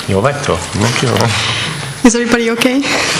Jó vagytok? Jó. Is everybody okay?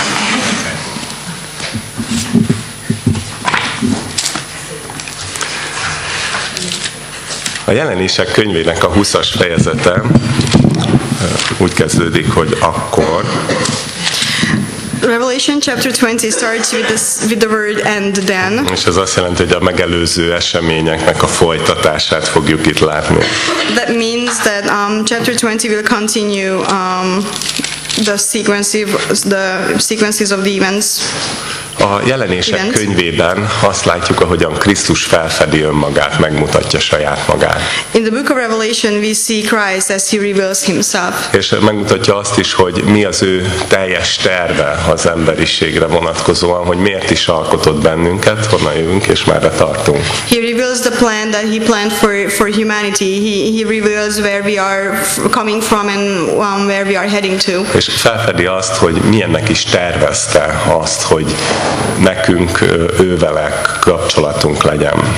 A Jelenések könyvének a 20-as fejezete úgy kezdődik, hogy akkor. Revelation chapter 20 starts with the word and then. És ez azt jelenti, hogy a megelőző eseményeknek a folytatását fogjuk itt látni. That means that chapter 20 will continue the sequences of the events. A Jelenések könyvében azt látjuk, ahogyan Krisztus felfedi önmagát, megmutatja saját magát. In the book of Revelation we see Christ as he reveals himself. És megmutatja azt is, hogy mi az ő teljes terve az emberiségre vonatkozóan, hogy miért is alkotott bennünket, honnan jövünk és merre tartunk. He reveals the plan that he planned for humanity. He reveals where we are coming from and where we are heading to. És felfedi azt, hogy milyennek is tervezte azt, hogy nekünk ővele kapcsolatunk legyen.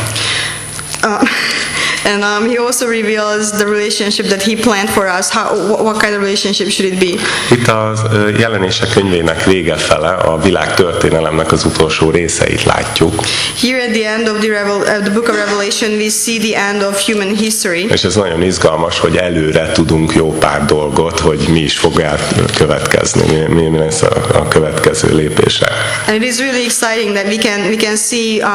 And he also reveals the relationship that he planned for us. What kind of relationship should it be? Itt a Jelenések könyvének vége fele, a világ történelemnek az utolsó részeit látjuk. Here at the end of the book of Revelation we see the end of human history. És ez nagyon izgalmas, hogy előre tudunk jó pár dolgot, hogy mi is fog következni, mi lesz a következő lépése. And it is really exciting that we can see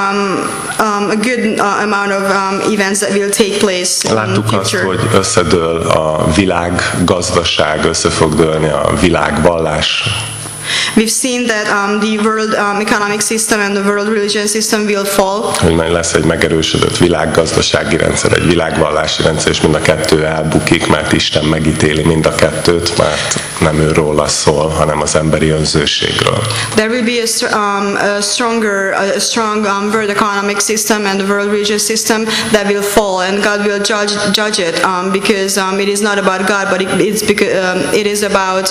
a good amount of events that will take place. Láttuk azt, hogy összedől a világ gazdaság, össze fog dőlni a világvallás. We've seen that the world economic system and the world religion system will fall. Hogy majd lesz egy megerősödött világgazdasági rendszer, egy világvallási rendszer, és mind a kettő elbukik, mert Isten megítéli mind a kettőt, mert nem őróla szól, hanem az emberi önzőségről. There will be a strong world economic system and the world religious system that will fall, and God will judge it because it is not about God, but it is about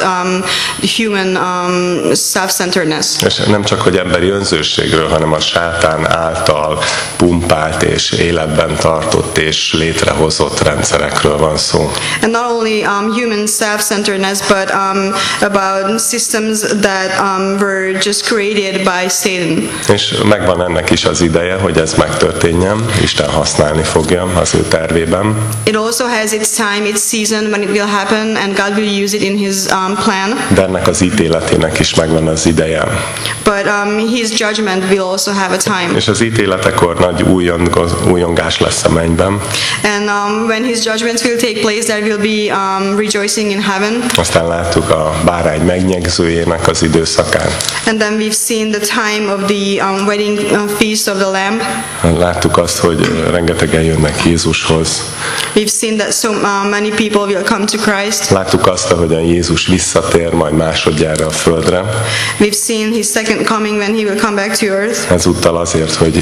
human self-centeredness. És nem csak, hogy emberi önzőségről, hanem a sátán által pumpált és életben tartott és létrehozott rendszerekről van szó. And not only human self-centeredness, but about systems that were just created by Satan. És megvan ennek is az ideje, hogy ez megtörténjen. Isten használni fogja az ő tervében. It also has its time, its season when it will happen, and God will use it in His plan. De ennek az ítéletének is megvan az ideje. But His judgment will also have a time. És az ítéletekor nagy újongás lesz a mennyben. And when His judgments will take place, there will be rejoicing in heaven. Aztán láttuk a bárány megnyegzőjének az időszakán. And then we've seen the time of the wedding feast of the Lamb. Láttuk azt, hogy rengetegen jönnek Jézushoz. We've seen that so many people will come to Christ. Láttuk azt, ahogyan Jézus visszatér majd másodjára a földre. We've seen His second coming when He will come back to earth. Ezúttal azért, hogy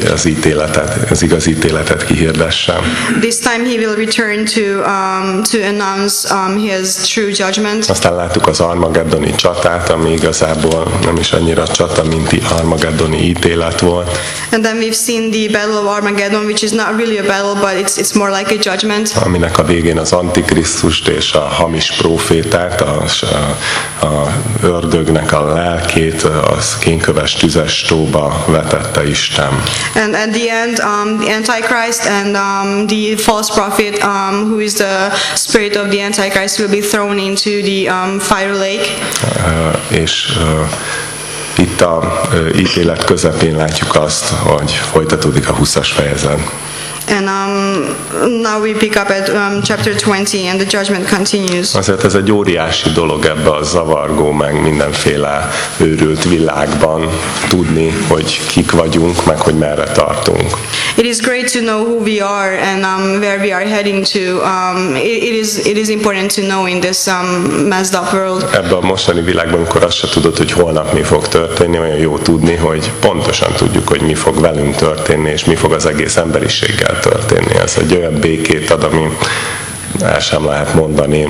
az igaz ítéletet kihirdesse. This time He will return to announce His true judgment. Aztán láttuk az armageddoni csatát, ami igazából nem is annyira csata, mint armageddoni ítélet volt. And then we've seen the battle of Armageddon, which is not really a battle, but it's more like a judgment. Aminek a végén az Antikrisztust és a hamis prófétát, a ördögnek a lelkét, az kénköves tüzes tóba vetette Isten. And at the end, the Antichrist and the false prophet, who is the spirit of the Antichrist, will be thrown into the fire lake. Itt a ítélet közepén látjuk azt, hogy folytatódik a 20-as fejezet. And now we pick up at chapter 20 and the judgment continues. Azért ez egy óriási dolog ebbe a zavargó, meg mindenféle őrült világban tudni, hogy kik vagyunk, meg hogy merre tartunk. It is great to know who we are and where we are heading to. It is important to know in this messed up world. Ebben a mostani világban, amikor azt se tudod, hogy holnap mi fog történni, olyan jó tudni, hogy pontosan tudjuk, hogy mi fog velünk történni, és mi fog az egész emberiséggel történni. Ez egy olyan békét ad, ami el sem lehet mondani,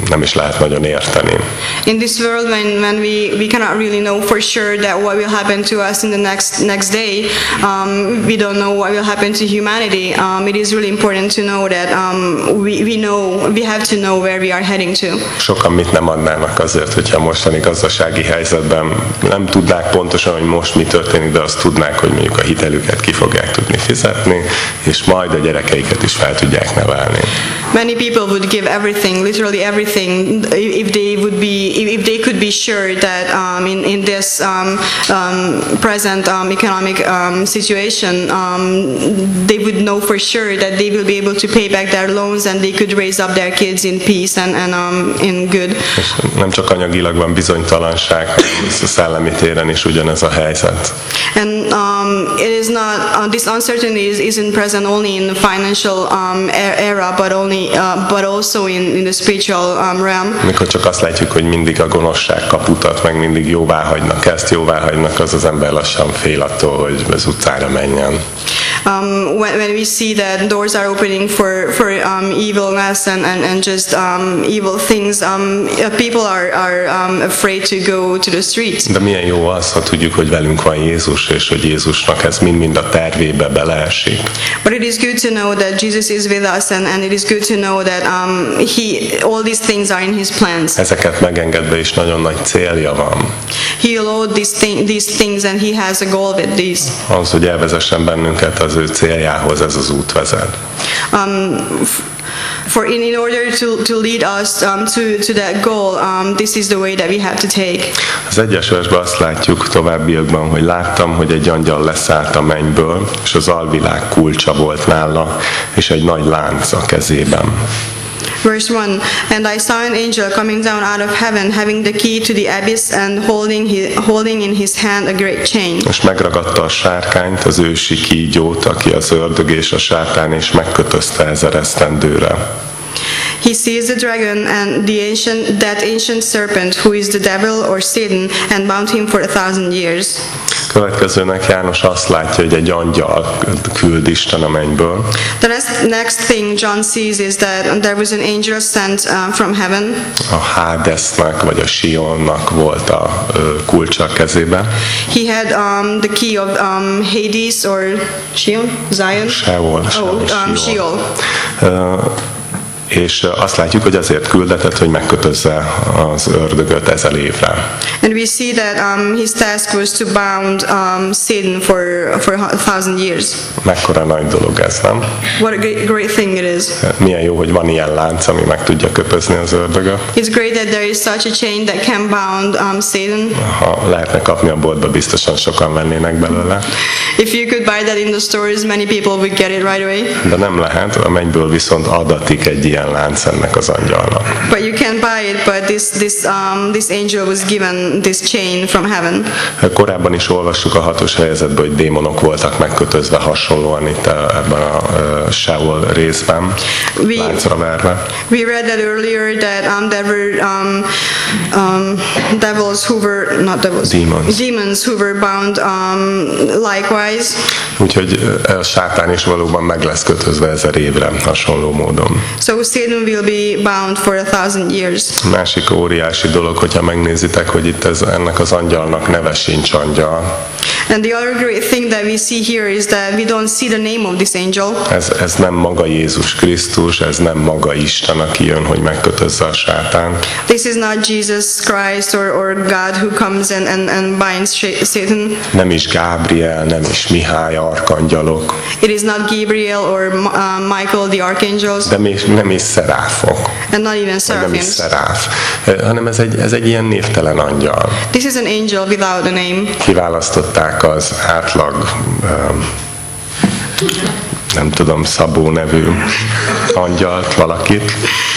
nem is lehet nagyon érteni. In this world, when we cannot really know for sure that what will happen to us in the next day, we don't know what will happen to humanity. It is really important to know that we have to know where we are heading to. Sokan mit nem adnának azért, hogyha a mostani gazdasági helyzetben nem tudnák pontosan, hogy most mi történik, de azt tudnák, hogy mondjuk a hitelüket ki fogják tudni fizetni, és majd a gyerekeiket is fel tudják nevelni. Many people would give everything, literally everything, if they could be sure that in this present economic situation, they would know for sure that they will be able to pay back their loans and they could raise up their kids in peace and in good. És nem csak anyagilag van bizonytalanság, a szellemi téren is ugyanez a helyzet. And it is not this uncertainty isn't present only in the financial era, but also in the spiritual realm. Mikor csak azt látjuk, hogy mindig a gonoszság kap utat, meg mindig jóvá hagynak, az ember lassan fél attól, hogy az utcára menjen. When we see that doors are opening for evilness and just evil things, people are afraid to go to the streets. De milyen jó az, ha tudjuk, hogy velünk van Jézus, és hogy Jézusnak ez mind a tervébe beleesik. But it is good to know that Jesus is with us, and it is good to know that all these things are in His plans. Ezeket megengedve is nagyon nagy célja van. He allowed these things, and He has a goal with these. Az, hogy elvezessen bennünket az ő céljához, ez az út vezet. For in order to lead us to that goal, this is the way that we have to take. Az 1. versben azt látjuk továbbiakban, hogy láttam, hogy egy angyal leszállt a mennyből, és az alvilág kulcsa volt nála, és egy nagy lánc a kezében. Verse 1, and I saw an angel coming down out of heaven, having the key to the abyss and holding in his hand a great chain. És megragadta a sárkányt, az ősi kígyót, aki az ördög és a sátán, és megkötözte 1000 esztendőre. He seized the dragon and that ancient serpent, who is the devil or Satan, and bound him for 1000 years. Következőnek János azt látja, hogy egy angyal küld Isten a mennyből. The next thing John sees is that there was an angel sent from heaven. A Hádesznek vagy a Sionnak volt a kulcsa a kezében. He had the key of Hades or Zion? Sheol. És azt látjuk, hogy azért küldetett, hogy megkötözze az ördögöt 1000 évre. And we see that his task was to bound Satan for 1000 years. Mekkora nagy dolog ez, nem? What a great thing it is. Milyen jó, hogy van ilyen lánc, ami meg tudja kötözni az ördögöt. It's great that there is such a chain that can bound Satan. Ha lehetne kapni a boltba, biztosan sokan vennének belőle. If you could buy that in the stores, many people would get it right away. De nem lehet, a mennyből viszont adatik egy ilyen lánc ennek az angyalnak. But you can't buy it, but this angel was given this chain from heaven. Korábban is olvassuk a 6. fejezetben, hogy démonok voltak megkötözve hasonlóan itt ebben a Sheol részben, láncra verve. We read that earlier that there were demons who were bound likewise. Úgyhogy a sátán is valóban meg lesz kötözve 1000 évre hasonló módon. So Satan will be bound for 1000 years. Másik óriási dolog, hogyha megnézitek, hogy itt ennek az angyalnak neve sincs angyal. And the other great thing that we see here is that we don't see the name of this angel. Ez nem maga Jézus Krisztus, ez nem maga Isten, aki jön, hogy megkötözze a sátán. This is not Jesus Christ or God who comes and binds Satan. Nem is Gábriel, nem is Mihály arkangyalok. It is not Gabriel or Michael the archangels. De nem is szeráfok. And not even seraphims. Nem is szeráf, hanem ez egy ilyen névtelen angyal. This is an angel without a name. Kiválasztották az átlag nem tudom, Szabó nevű angyalt, valakit.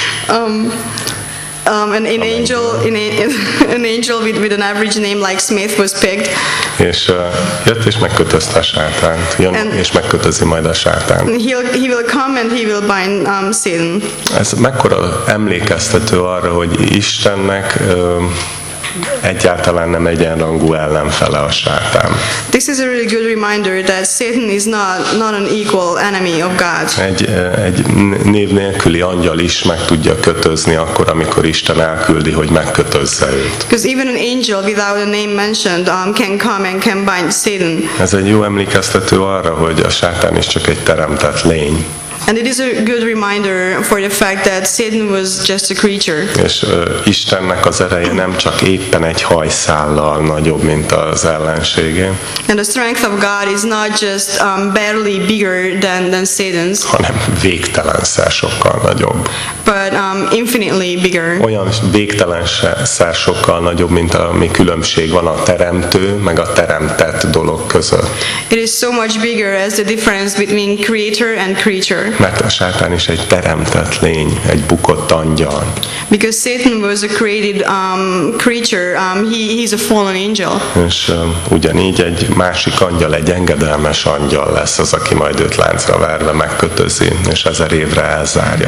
An angel with an average name like Smith was picked. És jött és megkötözte a sátánt. Jön és megkötözi majd a sátánt. He will come and he will bind Satan. Ez mekkora emlékeztető arra, hogy Istennek egyáltalán nem egyenrangú ellenfele a sátán. This is a really good reminder that Satan is not an equal enemy of God. Egy név nélküli angyal is meg tudja kötözni akkor, amikor Isten elküldi, hogy megkötözze őt. Because even an angel without a name mentioned can come and can bind Satan. Ez egy jó emlékeztető arra, hogy a sátán is csak egy teremtett lény. And it is a good reminder for the fact that Satan was just a creature. És Istennek az ereje nem csak éppen egy hajszállal nagyobb, mint az ellenségé. And the strength of God is not just barely bigger than Satan's, hanem végtelenszer sokkal nagyobb. but infinitely bigger. Olyan végtelenszer sokkal nagyobb, mint ami különbség van a teremtő meg a teremtett dolog között. It is so much bigger as the difference between creator and creature. Mert a sátán is egy teremtett lény, egy bukott angyal. Because Satan was a created creature, he's a fallen angel. És ugyanígy egy másik angyal, egy engedelmes angyal lesz az, aki majd őt láncra verve megkötözi, és 1000 évre elzárja.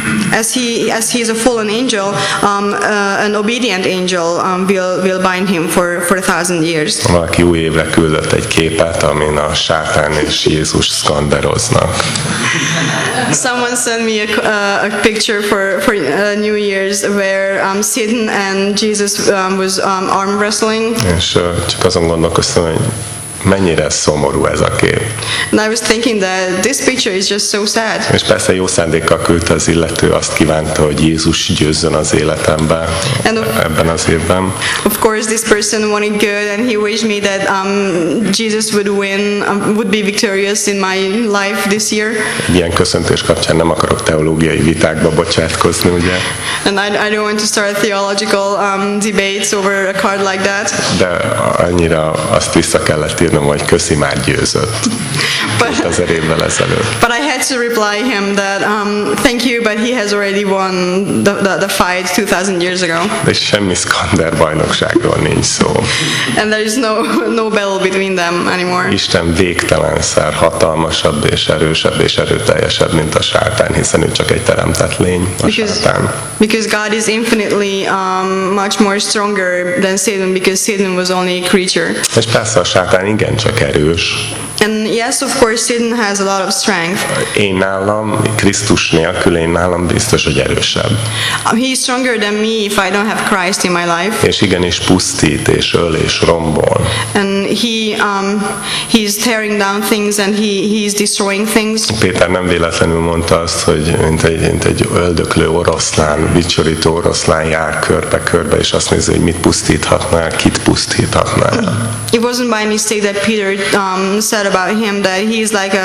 As he is a fallen angel, an obedient angel will bind him for 1000 years. Valaki új évre küldött egy képet, amin a sátán és Jézus szkanderoznak. Someone sent me a picture for New Year's where Satan and Jesus was arm wrestling. És csak azon gondolkoztam, hogy mennyire szomorú ez a kép. And I was thinking that this picture is just so sad. És persze jó szándékkal küldte az illető, azt kívánta, hogy Jézus győzzön az életemben ebben az évben. Of course, this person wanted good, and he wished me that Jesus would win, would be victorious in my life this year. Ilyen köszöntés kapcsán nem akarok teológiai vitákba bocsátkozni, ugye? And I don't want to start theological debates over a card like that. De annyira azt vissza kellett írnom, hogy köszi, már győzött. 2000 évvel ezelőtt. But I had to reply him that thank you, but he has already won the fight 2000 years ago. De semmi Skander bajnokságról nincs szó. And there is no battle between them anymore. Isten végtelenszer hatalmasabb és erősebb és erőteljesebb, mint a sátán, hiszen ő csak egy teremtett lény, a sátán. Because God is infinitely much more stronger than Satan, because Satan was only a creature. És persze a sátán igencsak erős. And yes, of course, Satan has a lot of strength. Én nálam, Krisztus nélkül én nálam biztos, hogy erősebb. He is stronger than me if I don't have Christ in my life. És igenis pusztít, és öl, és rombol. And he's tearing down things, and he's destroying things. Péter nem véletlenül mondta azt, hogy mint egy öldöklő oroszlán, vicsorító oroszlán jár körbe-körbe, és azt nézi, hogy mit pusztíthatnál, kit pusztíthatnál. It wasn't by mistake that Peter said about him that he is like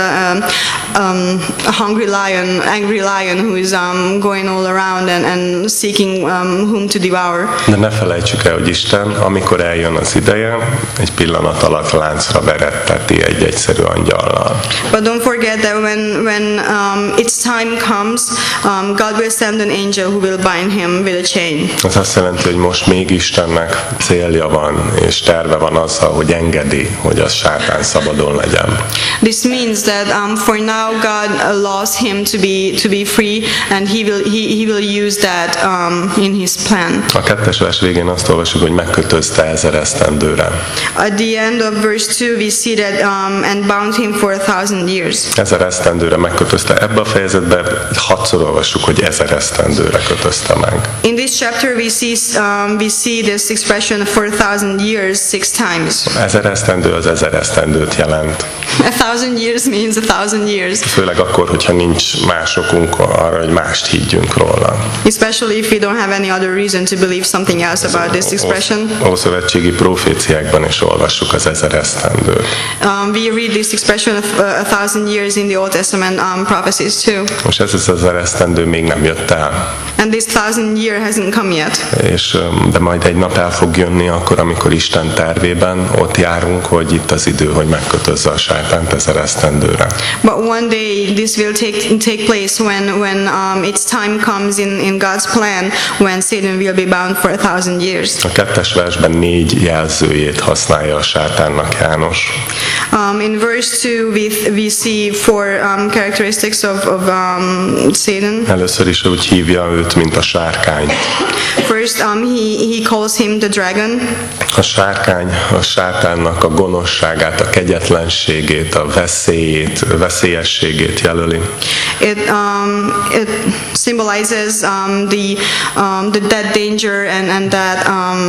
a hungry lion, angry lion who is going all around and seeking whom to devour. De ne felejtsük el, hogy Isten, amikor eljön az ideje, egy pillanat alatt láncra veretteti egy egyszerű angyallal. But don't forget that when its time comes, God will send an angel who will bind him with a chain. Ez azt jelenti, hogy most még Istennek célja van, és terve van azzal, hogy engedi, hogy a sátán szabadon legyen. This means that for now God allows him to be free, and he will use that in his plan. A 2. vers végén azt olvasjuk, hogy megkötözte 1000 esztendőre. At the end of verse 2 we see that and bound him for 1000 years. 1000 esztendőre megkötözte. Ebbe a fejezetben 6-szor olvassuk, hogy 1000 esztendőre kötözte meg. In this chapter we see this expression for 1000 years 6 times. 1000 esztendő az 1000 esztendőt jelent. 1000 years means 1000 years. Főleg akkor, hogyha nincs más okunk arra, hogy mást higgyünk róla. Especially if we don't have any other reason to believe something else about this expression. Ószövetségi proféciákban is olvassuk az 1000 esztendőt. We read this expression of 1000 years in the Old Testament prophecies too. És ez az 1000 esztendő még nem jött el. And this 1000 year hasn't come yet. De majd egy nap el fog jönni akkor, amikor Isten tervében ott járunk, hogy itt az idő, hogy megkötözze a sátánt 1000 esztendőre. But one day this will take place when its time comes in God's plan, when Satan will be bound for 1000 years. A 2. versben 4 jelzőjét használja a sátánnak János. In verse 2 we see 4 characteristics of Satan. Először is úgy hívja őt, előtt, mint a sárkányt. First, he calls him the dragon. A sárkány a sátánnak a gonoszságát, a kegyetlenségét, a veszélyességét jelöli. It symbolizes the dead danger and that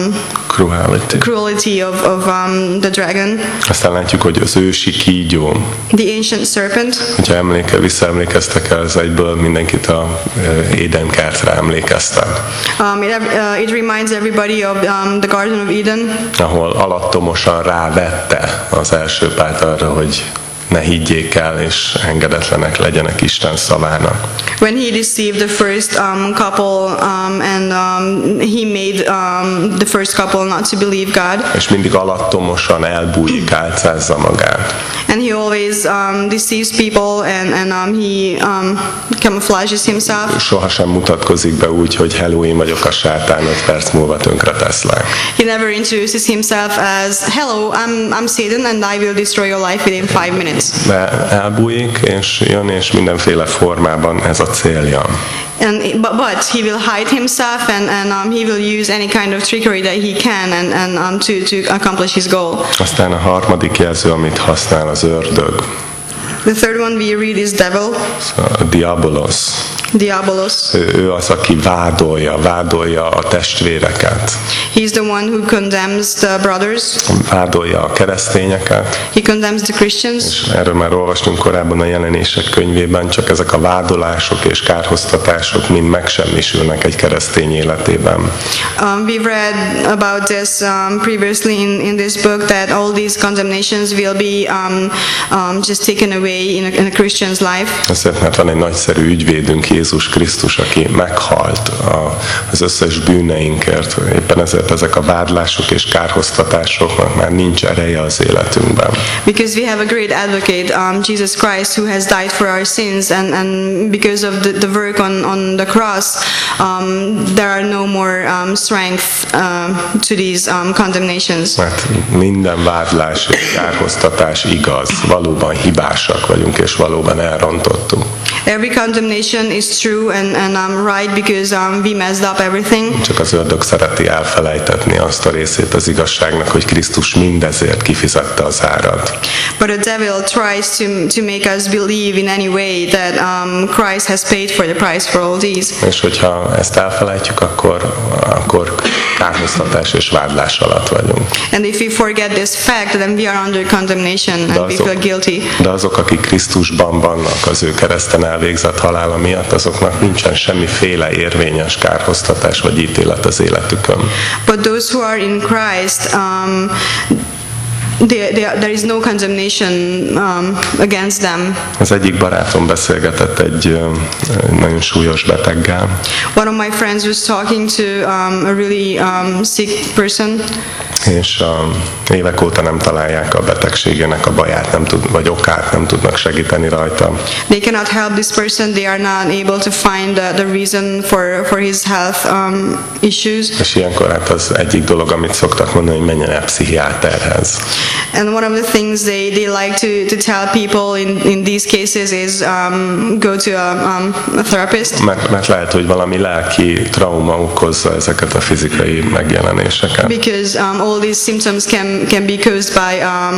cruelty of the dragon. Aztán látjuk, hogy az ősi kígyó. The ancient serpent. Hogyha visszaemlékeztek el, az egyből mindenkit a Édenkertre emlékeztet. It reminds everybody of the Garden of Eden. Ahol alattomosan rávette az első párt arra, hogy ne higgyék el, és engedetlenek legyenek Isten szavának. When he deceived the first couple and he made the first couple not to believe God. És mindig alattomosan elbújik, álcázza magát. And he always deceives people and he camouflages himself. Sohasem mutatkozik be úgy, hogy hello, én vagyok a sátán, 5 perc múlva tönkre teszlek. He never introduces himself as hello, I'm Satan and I will destroy your life within 5 minutes. De elbújik, és jön, és mindenféle formában ez a célja. But he will hide himself and he will use any kind of trickery that he can and to accomplish his goal. Aztán a harmadik jelző, amit használ, az ördög. The third one we read is devil. A diabolos. Diabolos. Ő az, aki vádolja a testvéreket. He's the one who condemns the brothers. Vádolja a keresztényeket. He condemns the Christians. És erről már olvastunk korábban a Jelenések könyvében, csak ezek a vádolások és kárhoztatások mind megsemmisülnek egy keresztény életében. We've read about this previously in this book, that all these condemnations will be just taken away in a Christian's life. Azért, mert van egy nagyszerű ügyvédünk, Jézus Krisztus, aki meghalt az összes bűneinkért. Éppen ezért ezek a vádlások és kárhoztatásoknak már nincs ereje az életünkben. Because we have a great advocate, Jesus Christ, who has died for our sins, and because of the work on the cross, there are no more strength to these condemnations. Mert minden vádlás és kárhoztatás igaz, valóban hibásak vagyunk, és valóban elrontottuk. Every condemnation is true and right because we messed up everything. Csak az ördög szereti elfelejtetni azt a részét az igazságnak, hogy Krisztus mindezért kifizette az árat. But the devil tries to make us believe in any way that Christ has paid for the price for all these. És hogyha ezt elfelejtjük, akkor kárhoztatás és vádlás alatt vagyunk. And if we forget this fact, then we are under condemnation and we feel guilty. De azok, akik Krisztusban vannak, az ő kereszten elvégzett halála miatt, azoknak nincsen semmiféle érvényes kárhoztatás vagy ítélet az életükön. But those who are in Christ, there is no condemnation against them. Az egyik barátom beszélgetett egy nagyon súlyos beteggel. One of my friends was talking to a really sick person. És évek óta nem találják a betegségének a baját, vagy okát, nem tudnak segíteni rajta. They cannot help this person. They are not able to find the reason for his health issues. És ilyenkor hát az egyik dolog, amit szoktak mondani, hogy menjen el pszichiáterhez. And one of the things they like to tell people in these cases is go to a therapist. Mert lehet, hogy valami lelki trauma okozza ezeket a fizikai megjelenéseket. Because all these symptoms can be caused by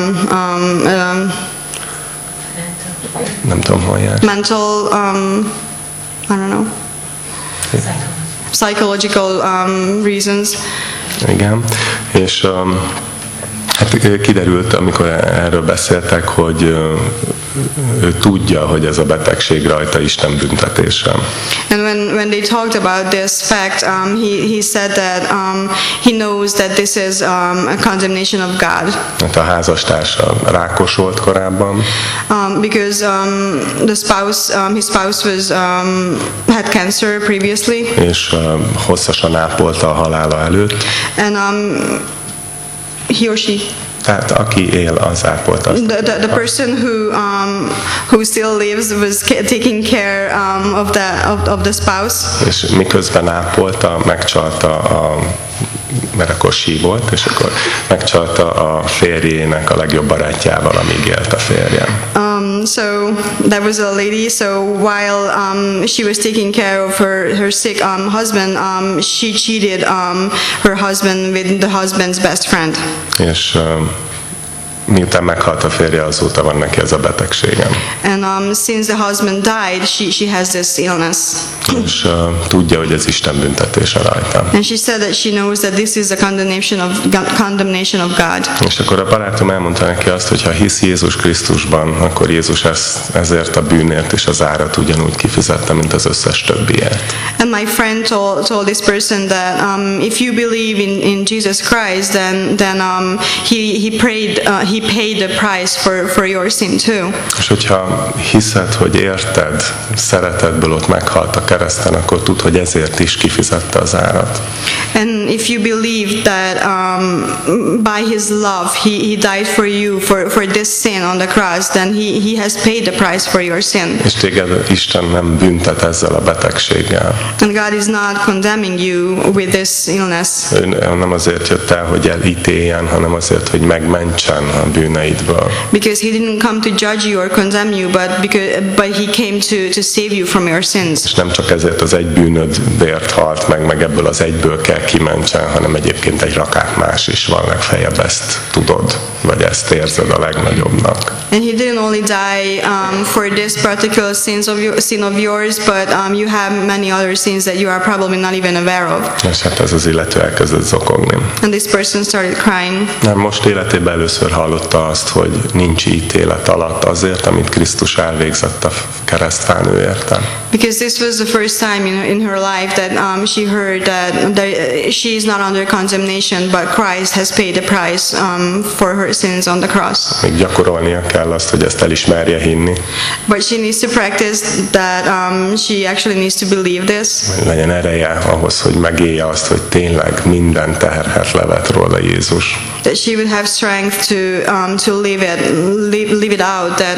nem tudom, hol jár. mental I don't know, psychological reasons. Igen, és hát kiderült, amikor erről beszéltek, hogy ő tudja, hogy ez a betegség rajta Isten büntetése. And when they talked about this fact, he said that he knows that this is a condemnation of God. Hát a házastársa rákos volt korábban. Because his spouse had cancer previously. És hosszasan ápolta a halála előtt. And he or she. Tehát aki él, az ápolt azt. The person who still lives was taking care of the spouse. És miközben ápolta, megcsalta a mert akkor sí volt, és akkor megcsalta a férjének a legjobb barátjával, amíg élt a férjem. So that was a lady. So while she was taking care of her sick husband, she cheated her husband with the husband's best friend. És miután meghalt a férje, azóta van neki ez a betegségem. And since the husband died, she has this illness. És tudja, hogy ez Isten büntetése rajta. And she said that she knows that this is a condemnation of God. És akkor a barátom elmondta neki azt, hogy ha hisz Jézus Krisztusban, akkor Jézus ezért a bűnért és az árat ugyanúgy kifizette, mint az összes többiért. And my friend told this person that if you believe in Jesus Christ, then he paid the price for your sin too. És hogyha hiszed, hogy érted, szeretetből ott meghalt a kereszten, akkor tudd, hogy ezért is kifizette az árat. And if you believe that by his love he died for you for this sin on the cross, then he has paid the price for your sin. És téged Isten nem büntet ezzel a betegséggel. And God is not condemning you with this illness. Ő nem azért jött el, hogy elítéljen, hanem azért, hogy megmentsen a bűneidből. Because he didn't come to judge you or condemn you, but he came to save you from your sins. És nem csak ezért az egy bűnödért halt meg ebből az egyből kell kimentsen, hanem egyébként egy rakát más is van, legfeljebb ezt tudod, vagy ezt érzed a legnagyobbnak. And he didn't only die for this particular sin of yours, but you have many other sins that you are probably not even aware of. És hát ez az illető elkezdett zokogni. And this person started crying. Nem, most életében először hallotta azt, hogy nincs ítélet alatt azért, amit Krisztus elvégzett a keresztfán ő érte. Because this was the first time in her life that she heard that she is not under condemnation, but Christ has paid the price for her sins on the cross. Még gyakorolnia kell azt, hogy ezt elismerje, hinni. But she needs to practice that. She actually needs to believe this. Legyen ereje ahhoz, hogy megélje azt, hogy tényleg minden terhet levett róla Jézus. That she would have strength to live it out. That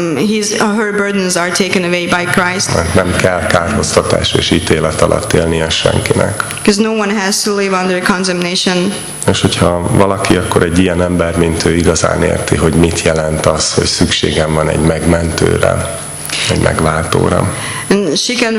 her burdens are taken away by Christ. Nem kell kárhoztatás és ítélet alatt élnie senkinek. Because no one has to live under condemnation. És hogyha valaki akkor egy ilyen ember, mint ő igazán érti, hogy mit jelent az, hogy szükségem van egy megmentőre, egy megváltóra. And she can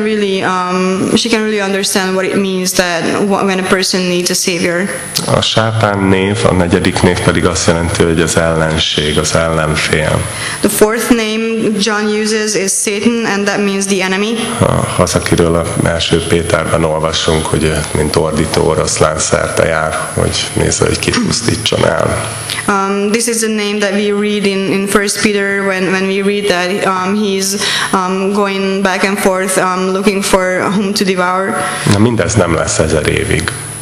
really understand what it means that when a person needs a savior. A sátán név, a negyedik név pedig azt jelenti, hogy az ellenség, az ellenfél. The fourth name John uses is Satan, and that means the enemy. Az, akiről a első Péterben olvasunk, hogy mint ordító oroszlán szerte jár, hogy nézze, hogy kit pusztítson el. This is the name that we read in 1 Peter when we read that he's going back and forth looking for whom to devour. Na, mindez nem lesz 1000 évig.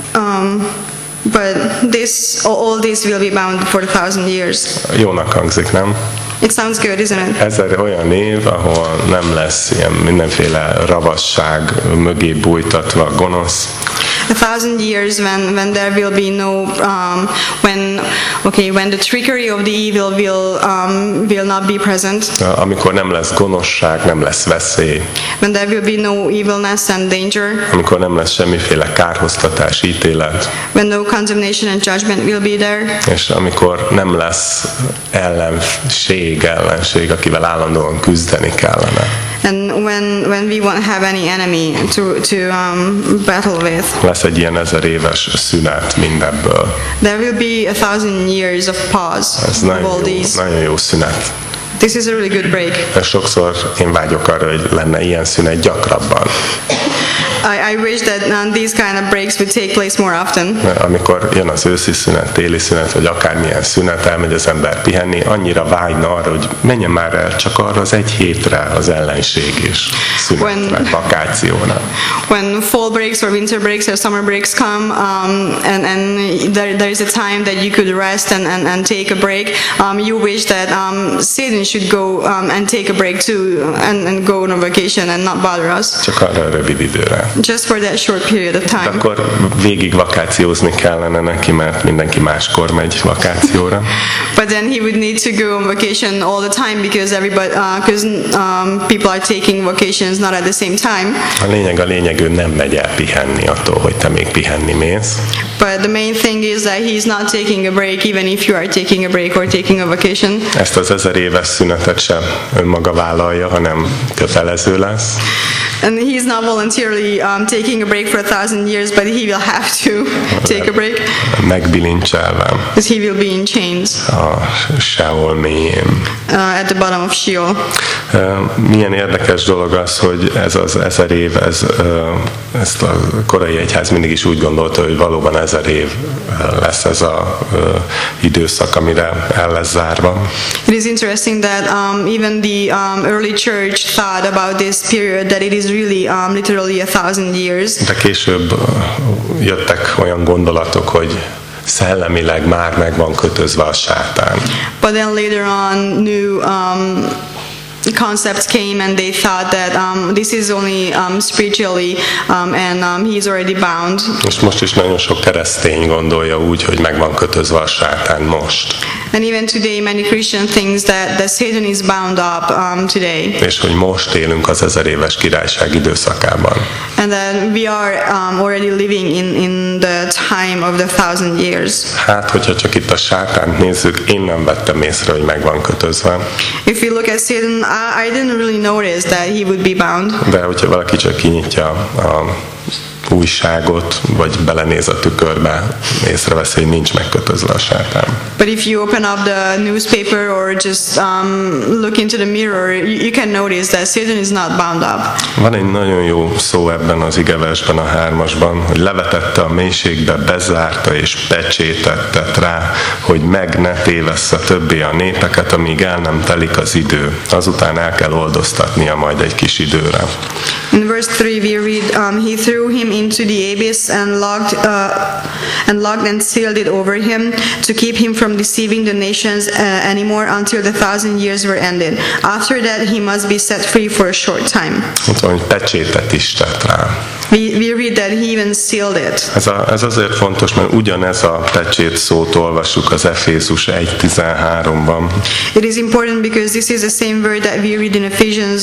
But all this will be bound for 1,000 years. Jónak hangzik, nem? It sounds good, isn't it? 1000 olyan év, ahol nem lesz ilyen mindenféle ravasság mögé bújtatva gonosz. 1,000 years when there will be no when the trickery of the evil will not be present. Amikor nem lesz gonoszság, nem lesz veszély. When there will be no evilness and danger. Amikor nem lesz semmiféle kárhoztatás, ítélet. When no condemnation and judgment will be there. És amikor nem lesz ellenség, akivel állandóan küzdeni kellene. And when we won't have any enemy to battle with. Lesz egy ilyen 1000 éves szünet mindebből. There will be 1,000 years of pause Ez of all these. nagyon jó szünet. This is a really good break. De sokszor én vágyok arra, hogy lenne ilyen szünet gyakrabban. I wish that these kind of breaks would take place more often. Amikor jön az őszi szünet, téli szünet, vagy akármilyen szünet, elmegy az ember pihenni, annyira vágyna arra, hogy menjen már el csak arra az egy hétre az ellenség is szünetre, vakációra. When fall breaks or winter breaks or summer breaks come, and there is a time that you could rest and take a break, you wish that Satan should go and take a break too and go on a vacation and not bother us. Csak arra a rövid időre. just for that short period of De time. akkor végig vakációzni kellene neki, mert mindenki máskor megy vakációra. But then he would need to go on vacation all the time because people are taking vacations not at the same time. A lényeg, ő nem megy el pihenni attól, hogy te még pihenni mész. But the main thing is that he's not taking a break even if you are taking a break or taking a vacation. Ezt az 1000 éves szünetet sem önmaga vállalja, hanem kötelező lesz. And he's not voluntarily taking a break for 1,000 years, but he will have to take a break. Megbilincselve Because he will be in chains a Seol mélyén. at the bottom of Sheol. Milyen érdekes dolog az, hogy ez az 1000 év, ezt a korai egyház mindig is úgy gondolta, hogy valóban 1000 év lesz ez a időszak, amire el lesz zárva. It is interesting that even the early church thought about this period that it is really literally 1,000 years. De később jöttek olyan gondolatok, hogy szellemileg már meg van kötözve a sátán. But then later on, new concepts came and they thought that this is only spiritually and he's already bound. És most is nagyon sok keresztény gondolja úgy, hogy meg van kötözve a sátán most. And even today, many Christians think that Satan is bound up today. És hogy most élünk az 1000 éves királyság időszakában. And that we are already living in the time of the 1,000 years. Hát, hogyha csak itt a sátánt nézzük, én nem vettem észre, hogy meg van kötözve. If we look at Satan, I didn't really notice that he would be bound. De hogyha valaki csak kinyitja a újságot, vagy belenéz a tükörbe, észreveszi, hogy nincs megkötözve a sátán. But if you open up the newspaper or just look into the mirror, you can notice that Satan is not bound up. Van egy nagyon jó szó ebben az igeversben, a 3-asban, hogy levetette a mélységbe, bezárta és pecsétet tett rá, hogy meg ne tévessze többé a népeket, amíg el nem telik az idő. Azután el kell oldoztatnia majd egy kis időre. In verse 3 we read, he threw him into the abyss and locked and sealed it over him to keep him from deceiving the nations anymore until the 1,000 years were ended. After that he must be set free for a short time. Mondtam, hogy pecsétet is tett rá. We read that he even sealed it. Ez azért fontos, mert ugyanez a pecsét szót olvassuk az Efézus 1:13-ban. It is important because this is the same word that we read in Ephesians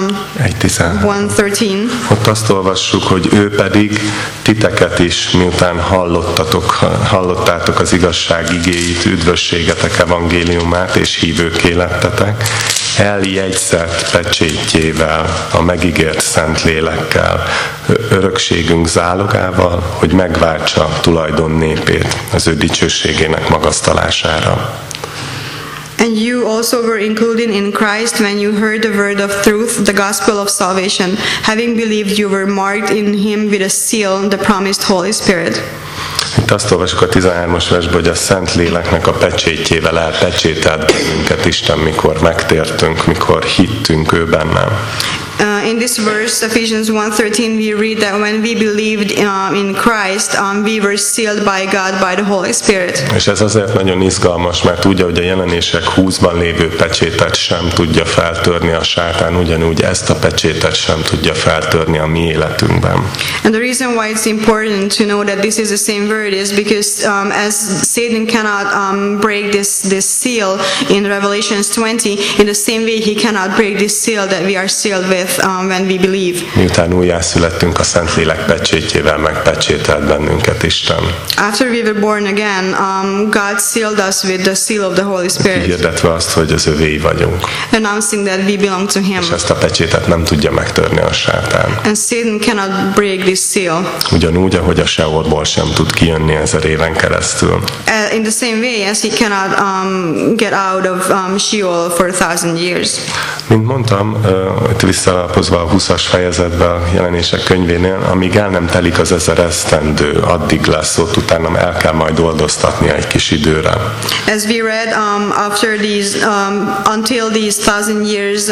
1:13. Ott azt olvassuk, hogy ő pedig titeket is, miután hallottátok az igazság igéit, üdvösségetek evangéliumát, és hívőkké lettetek, eljegyzett pecsétjével, a megígért szent lélekkel, örökségünk zálogával, hogy megváltsa tulajdon népét az ő dicsőségének magasztalására. And you also were included in Christ when you heard the word of truth, the gospel of salvation. Having believed, you were marked in him with a seal, the promised Holy Spirit. Itt azt olvasjuk a 13-as versben, hogy a Szent Léleknek a pecsétjével elpecsételt bennünket Isten, mikor megtértünk, mikor hittünk ő bennem. In this verse, Ephesians 1:13, we read that when we believed in Christ, we were sealed by God by the Holy Spirit. És ez azért nagyon izgalmas, mert úgy, hogy a Jelenések 20-ban lévő pecsétet sem tudja feltörni a sátán, ugyanúgy ezt a pecsétet sem tudja feltörni a mi életünkben. And the reason why it's important to know that this is the same word is because as Satan cannot break this seal in Revelations 20, in the same way he cannot break this seal that we are sealed with when we believe. Miután újjászülettünk, a Szentlélek pecsétjével megpecsételt bennünket Isten. After we were born again, God sealed us with the seal of the Holy Spirit. Hirdetve azt, hogy az övéi vagyunk. Announcing that we belong to Him. És ezt a pecsétet nem tudja megtörni a sátán. And Satan cannot break this seal. Ugyanúgy, ahogy a Seolból sem tud kijönni 1000 éven keresztül. In the same way as he cannot get out of Sheol for 1,000 years. Mint mondtam, itt visszalapozva a 20-as fejezetben a Jelenések könyvénél, amíg el nem telik az 1000 esztendő, addig lesz ott, utána el kell majd oldoztatnia egy kis időre. As we read, after these, until these 1,000 years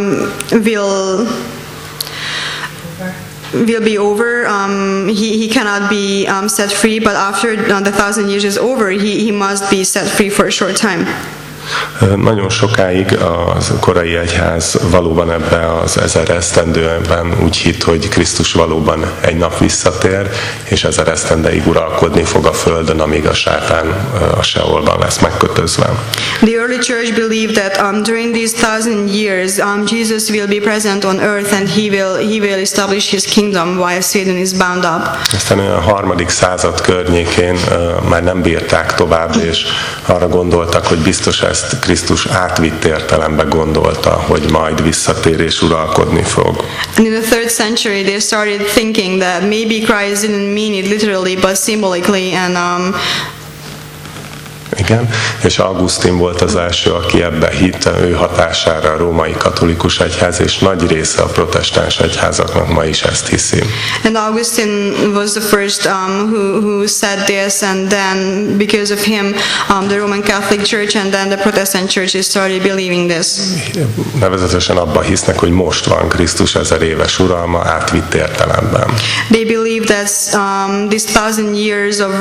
will be over, he cannot be set free, but after the 1,000 years is over, he must be set free for a short time. Nagyon sokáig a korai egyház valóban ebben az 1000 esztendőben úgy hitt, hogy Krisztus valóban egy nap visszatér, és 1000 esztendeig uralkodni fog a földön, amíg a sátán a Seolban lesz megkötözve. The early church believed that during these 1000 years, Jesus will be present on earth and he will establish his kingdom while Satan is bound up. Aztán olyan a 3. század környékén már nem bírták tovább, és arra gondoltak, hogy biztos ezt Krisztus átvitt értelemben gondolta, hogy majd visszatér és uralkodni fog. And in the 3rd century they started thinking that maybe Christ didn't mean it literally but symbolically, and igen, és Augustin volt az első, aki ebbe hitt, ő hatására a római katolikus egyház, és nagy része a protestáns egyházaknak ma is ezt hiszi. And Augustine was the first who said this, and then because of him the Roman Catholic Church and then the Protestant churches started believing this. Nevezetesen abban hisznek, hogy most van Krisztus 1000 éves uralma átvitt értelemben. They believe that this 1000 years of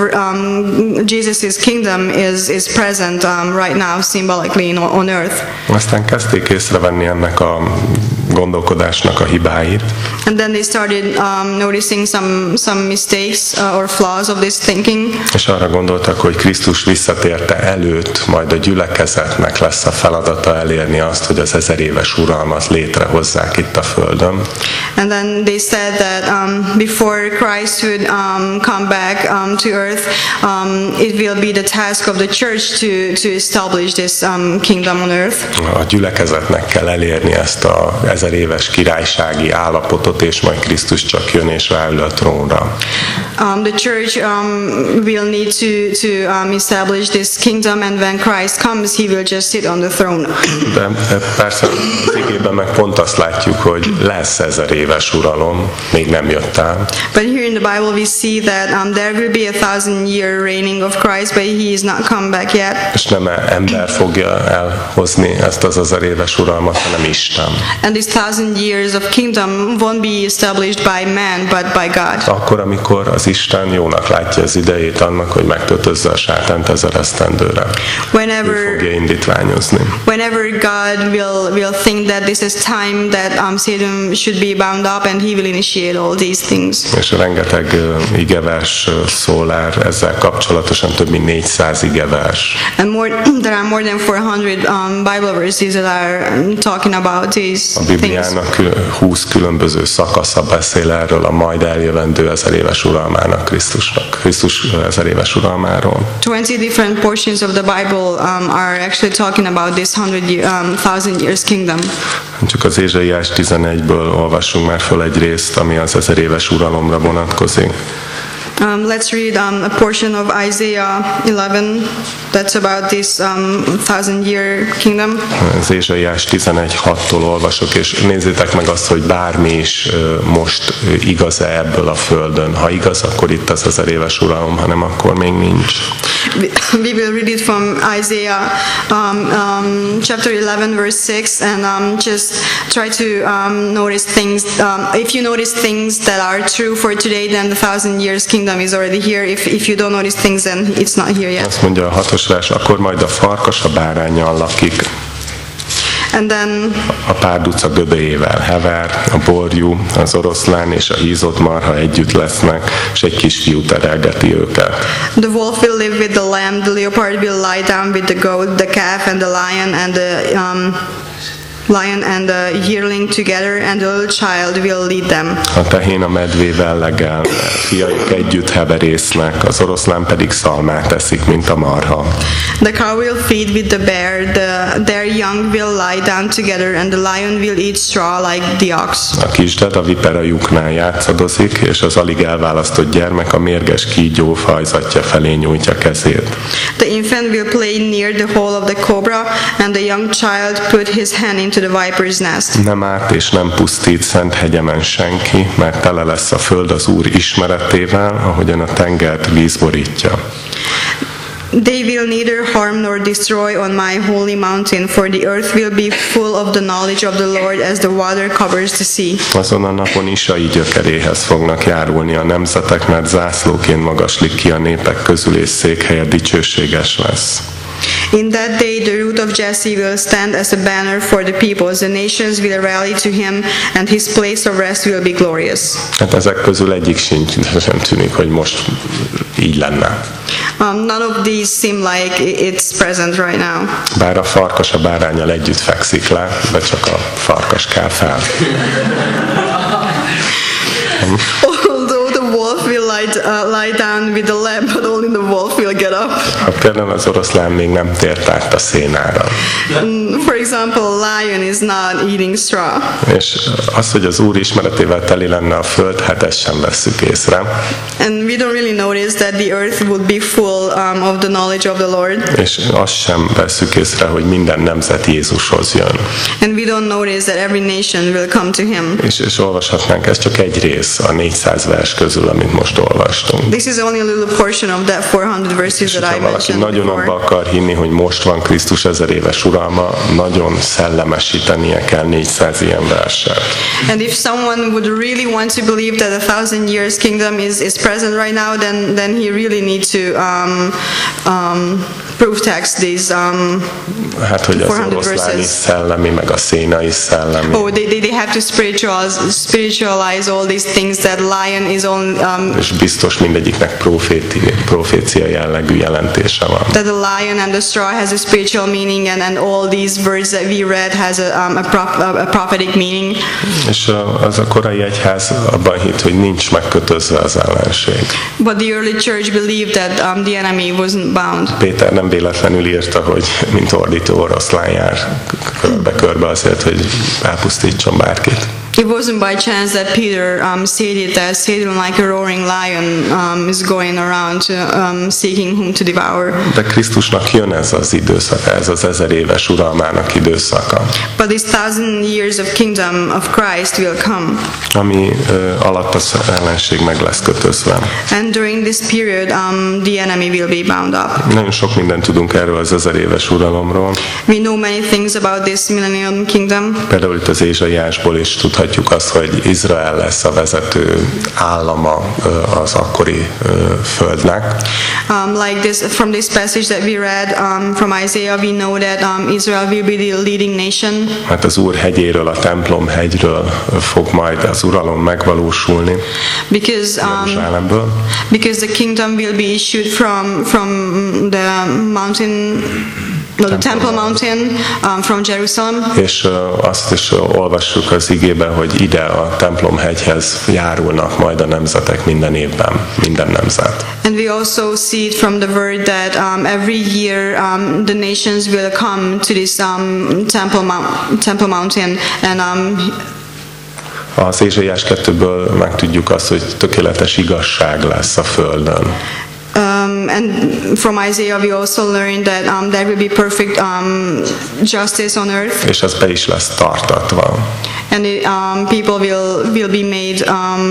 Jesus' kingdom is present right now symbolically on earth. Aztán kezdték észrevenni ennek a gondolkodásnak a hibáit. And then they started noticing some mistakes or flaws of this thinking. És arra gondoltak, hogy Krisztus visszatérte előtt, majd a gyülekezetnek lesz a feladata elérni azt, hogy az 1000 éves uralmat létrehozzák itt a földön. And then they said that before Christ would come back to earth, it will be the task of the church to establish this kingdom on earth. A gyülekezetnek kell elérni ezt a 1000 éves királysági állapotot, és majd Krisztus csak jön és ráül a trónra. The church will need to establish this kingdom, and when Christ comes, he will just sit on the throne. De persze az igében meg pont azt látjuk, hogy lesz 1000 éves uralom, még nem jött el. But here in the Bible we see that there will be a 1000-year reigning of Christ, but he is not come back yet. És nem ember fogja elhozni ezt az 1000 éves uralmat, hanem Isten. And this 1000 years of kingdom won't be established by man, but by God. Akkor, amikor az Isten jónak látja az idejét annak, hogy megkötözze a sátánt 1000 esztendőre. Ő fogja indítványozni. Whenever God will think that this is time that Satan should be bound up, and he will initiate all these things. És rengeteg igevers szól ezzel kapcsolatosan, több mint 400 igevers. And there are more than 400 Bible verses that are talking about these a Bibliának 20 különböző szakasza beszél erről a majd eljövendő 1000 éves uralmának Krisztus 1000 éves uralmáról. 20 different portions of the Bible are actually talking about this 1000 years kingdom. Csak az Ézsaiás 11-ből olvassunk már föl egy részt, ami az 1000 éves uralomra vonatkozik. Let's read a portion of Isaiah 11 that's about this 1000-year kingdom. Az Ézsaiás 11:6-tól olvasok, és nézzétek meg azt, hogy bármi is most igaz-e ebből a földön. Ha igaz, akkor itt az 1000 éves uralom, hanem akkor még nincs. We will read it from Isaiah chapter 11 verse 6, and just try to notice things. If you notice things that are true for today, then the 1000 years kingdom is already here. If you don't notice things, then it's not here yet. Azt mondja a 6-os vers, akkor majd a farkas a báránnyal lakik. And then a párduca gödéjével hever, a borjú, az oroszlán és a hízott marha együtt lesznek, és egy kisfiú terelgeti őket. The wolf will live with the lamb, the leopard will lie down with the goat, the calf and the lion and the yearling together, and the little child will lead them. A tehén a medvével legel, fiaik együtt heverésznek, az oroszlán pedig szalmát eszik, mint a marha. The cow will feed with the bear, their young will lie down together, and the lion will eat straw like the ox. A kisded a vipera lyuknál játszadozik, és az alig elválasztott gyermek a mérges kígyó fajzatja felé nyújtja kezét. The infant will play near the hole of the cobra, and the young child put his hand into the viper's nest. Nem árt és nem pusztít szent hegyemen senki, mert tele lesz a föld az Úr ismeretével, ahogyan a tengert víz borítja. They will neither harm nor destroy on my holy mountain, for the earth will be full of the knowledge of the Lord as the water covers the sea. Azon a napon Isai gyökeréhez fognak járulni a nemzetek, mert zászlóként magaslik ki a népek közül, és székhelye dicsőséges lesz. In that day the root of Jesse will stand as a banner for the peoples. The nations will rally to him, and his place of rest will be glorious. Hát ezek közül egyik sem tűnik, hogy most így lenne. None of these seem like it's present right now. Bár a farkas a báránnyal együtt fekszik le, de csak a farkas kell fel. Although the wolf will lie down with the lamb, but only the wolf will get up. Ha például az oroszlán még nem tért át a szénára. For example, a lion is not eating straw. És az, hogy az Úr ismeretével teli lenne a föld, hát ezt sem vesszük észre. And we don't really notice that the earth would be full of the knowledge of the Lord. És azt sem vesszük észre, hogy minden nemzet Jézushoz jön. And we don't notice that every nation will come to him. És olvashatnánk, ez csak egy rész a 400 vers közül, amit most olvastunk. This is only a little portion of that 400 verses that I valaki mentioned nagyon abba before. akar hinni, hogy most van Krisztus 1000 éves uralma, nagyon szellemesítenie kell 400 ilyen verset. And if someone would really want to believe that a 1000 years kingdom is present right now, then he really needs to proof text these Hát, hogy az 400 oroszláni verses. szellemi, meg a szénai szellemi. Oh, they have to spiritualize all these things. That lion is on. És biztos mindegyiknek profécia jellegű jelentése van. That the lion and the straw has a spiritual meaning, and all these words that we read has a prophetic meaning. És az a korai egyház abban hitt, hogy nincs megkötözve az ellenség. But the early church believed that the enemy wasn't bound. Péter nem véletlenül írta, hogy mint ordító oroszlán jár körbe azért, hogy elpusztítson bárkit. It wasn't by chance that Peter stated that Satan, like a roaring lion, is going around seeking whom to devour. De Krisztusnak jön ez az időszaka, ez az 1000 éves uralmának időszaka. But this 1000 years of kingdom of Christ will come. Ami alatt az ellenség meg lesz kötözve. And during this period, the enemy will be bound up. Nagyon sok mindent tudunk erről az 1000 éves uralomról. We know many things about this millennium kingdom. Például itt az Ézsaiásból is tudhatjuk azt, hogy Izrael lesz a vezető állama az akkori földnek. Like this, from this passage that we read from Isaiah, we know that Israel will be the leading nation. Hát az Úr hegyéről, a templom hegyről fog majd az uralom megvalósulni. Because the kingdom will be issued from the mountain. No, the Temple Mountain from Jerusalem. És azt is olvassuk az igében, hogy ide a templomhegyhez járulnak majd a nemzetek minden évben, minden nemzet. And we also see it from the word that every year the nations will come to this Temple Mountain, and az Ézsaiás 2-ből megtudjuk azt, hogy tökéletes igazság lesz a földön. And from Isaiah we also learned that there will be perfect justice on earth. És ez be is lesz tartatva. And people will be made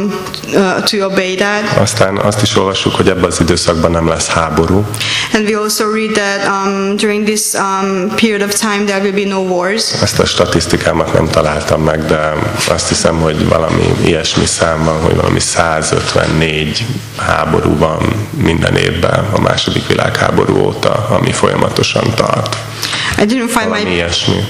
to obey that. Aztán azt is olvassuk, hogy ebben az időszakban nem lesz háború. And we also read that during this period of time there will be no wars. Ezt a statisztikámat nem találtam meg, de azt hiszem, hogy valami ilyesmi szám van, hogy valami 154 háború van minden évben a második világháború óta, ami folyamatosan tart. I didn't find valami ilyesmi.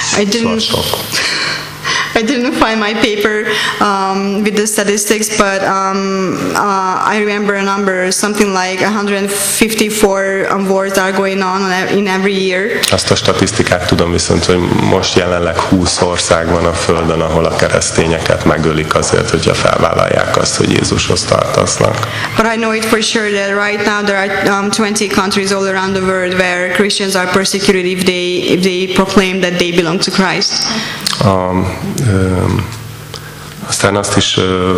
I didn't find my paper with the statistics, but I remember a number, something like 154 wars are going on in every year. Azt a statisztikát tudom viszont, hogy most jelenleg 20 ország van a Földön, ahol a keresztényeket megölik azért, hogyha felvállalják azt, hogy Jézushoz tartoznak. But I know it for sure that right now there are 20 countries all around the world where Christians are persecuted if they proclaim that they belong to Christ. Aztán azt is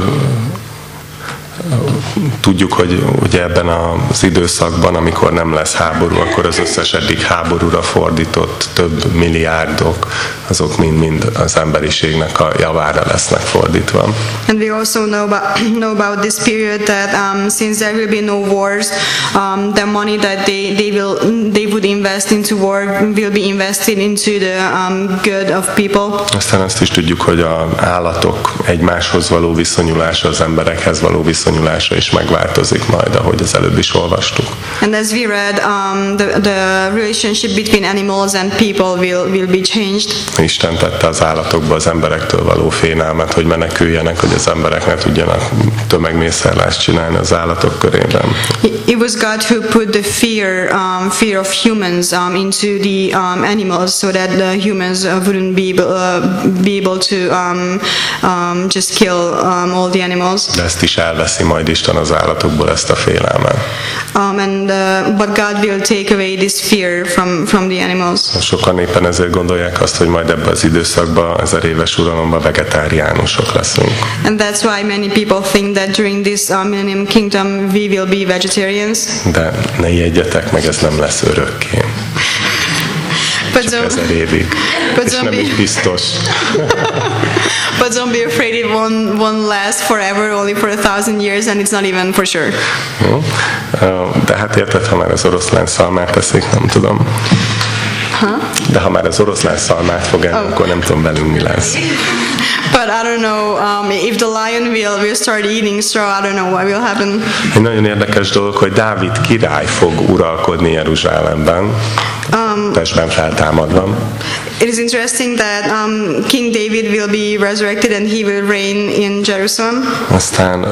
tudjuk, hogy ugye ebben az időszakban, amikor nem lesz háború, akkor az összes eddig háborúra fordított több milliárdok, azok mind az emberiségnek a javára lesznek fordítva. And we also know about this period that since there will be no wars, the money that they would invest into war will be invested into the good of people. Aztán azt is tudjuk, hogy az állatok egymáshoz való viszonyulása, az emberekhez való viszonyulása viszonyulása is megváltozik majd, ahogy az előbb is olvastuk. And as we read, the relationship between animals and people will be changed. Isten tette az állatokba az emberektől való félelmet, hogy meneküljenek, hogy az emberek ne tudjanak tömegmészárlást csinálni az állatok körében. It was God who put the fear of humans into the animals, so that the humans wouldn't be able to just kill all the animals. De ezt is elveszi majd Isten az állatokból, ezt a félelmet. But God will take away this fear from the animals. Sokan éppen ezért gondolják azt, hogy majd ebben az időszakban, 1000 éves uralomban vegetáriánusok leszünk. And that's why many people think that during this millennium kingdom we will be vegetarians. De ne ijedjetek meg, ez nem lesz örökké. Csak 1000 évig. És nem is biztos. But don't be afraid it won't last forever, only for 1000 years, and it's not even for sure. De hát érted, ha már az oroszlán szalmát teszik, nem tudom. De ha már az oroszlán szalmát fog enni, akkor nem tudom velünk mi lesz. But I don't know, if the lion will start eating straw, I don't know what will happen. Egy nagyon érdekes dolog, hogy Dávid király fog uralkodni Jeruzsálemben, testben feltámadva. It is interesting that King David will be resurrected and he will reign in Jerusalem. Aztán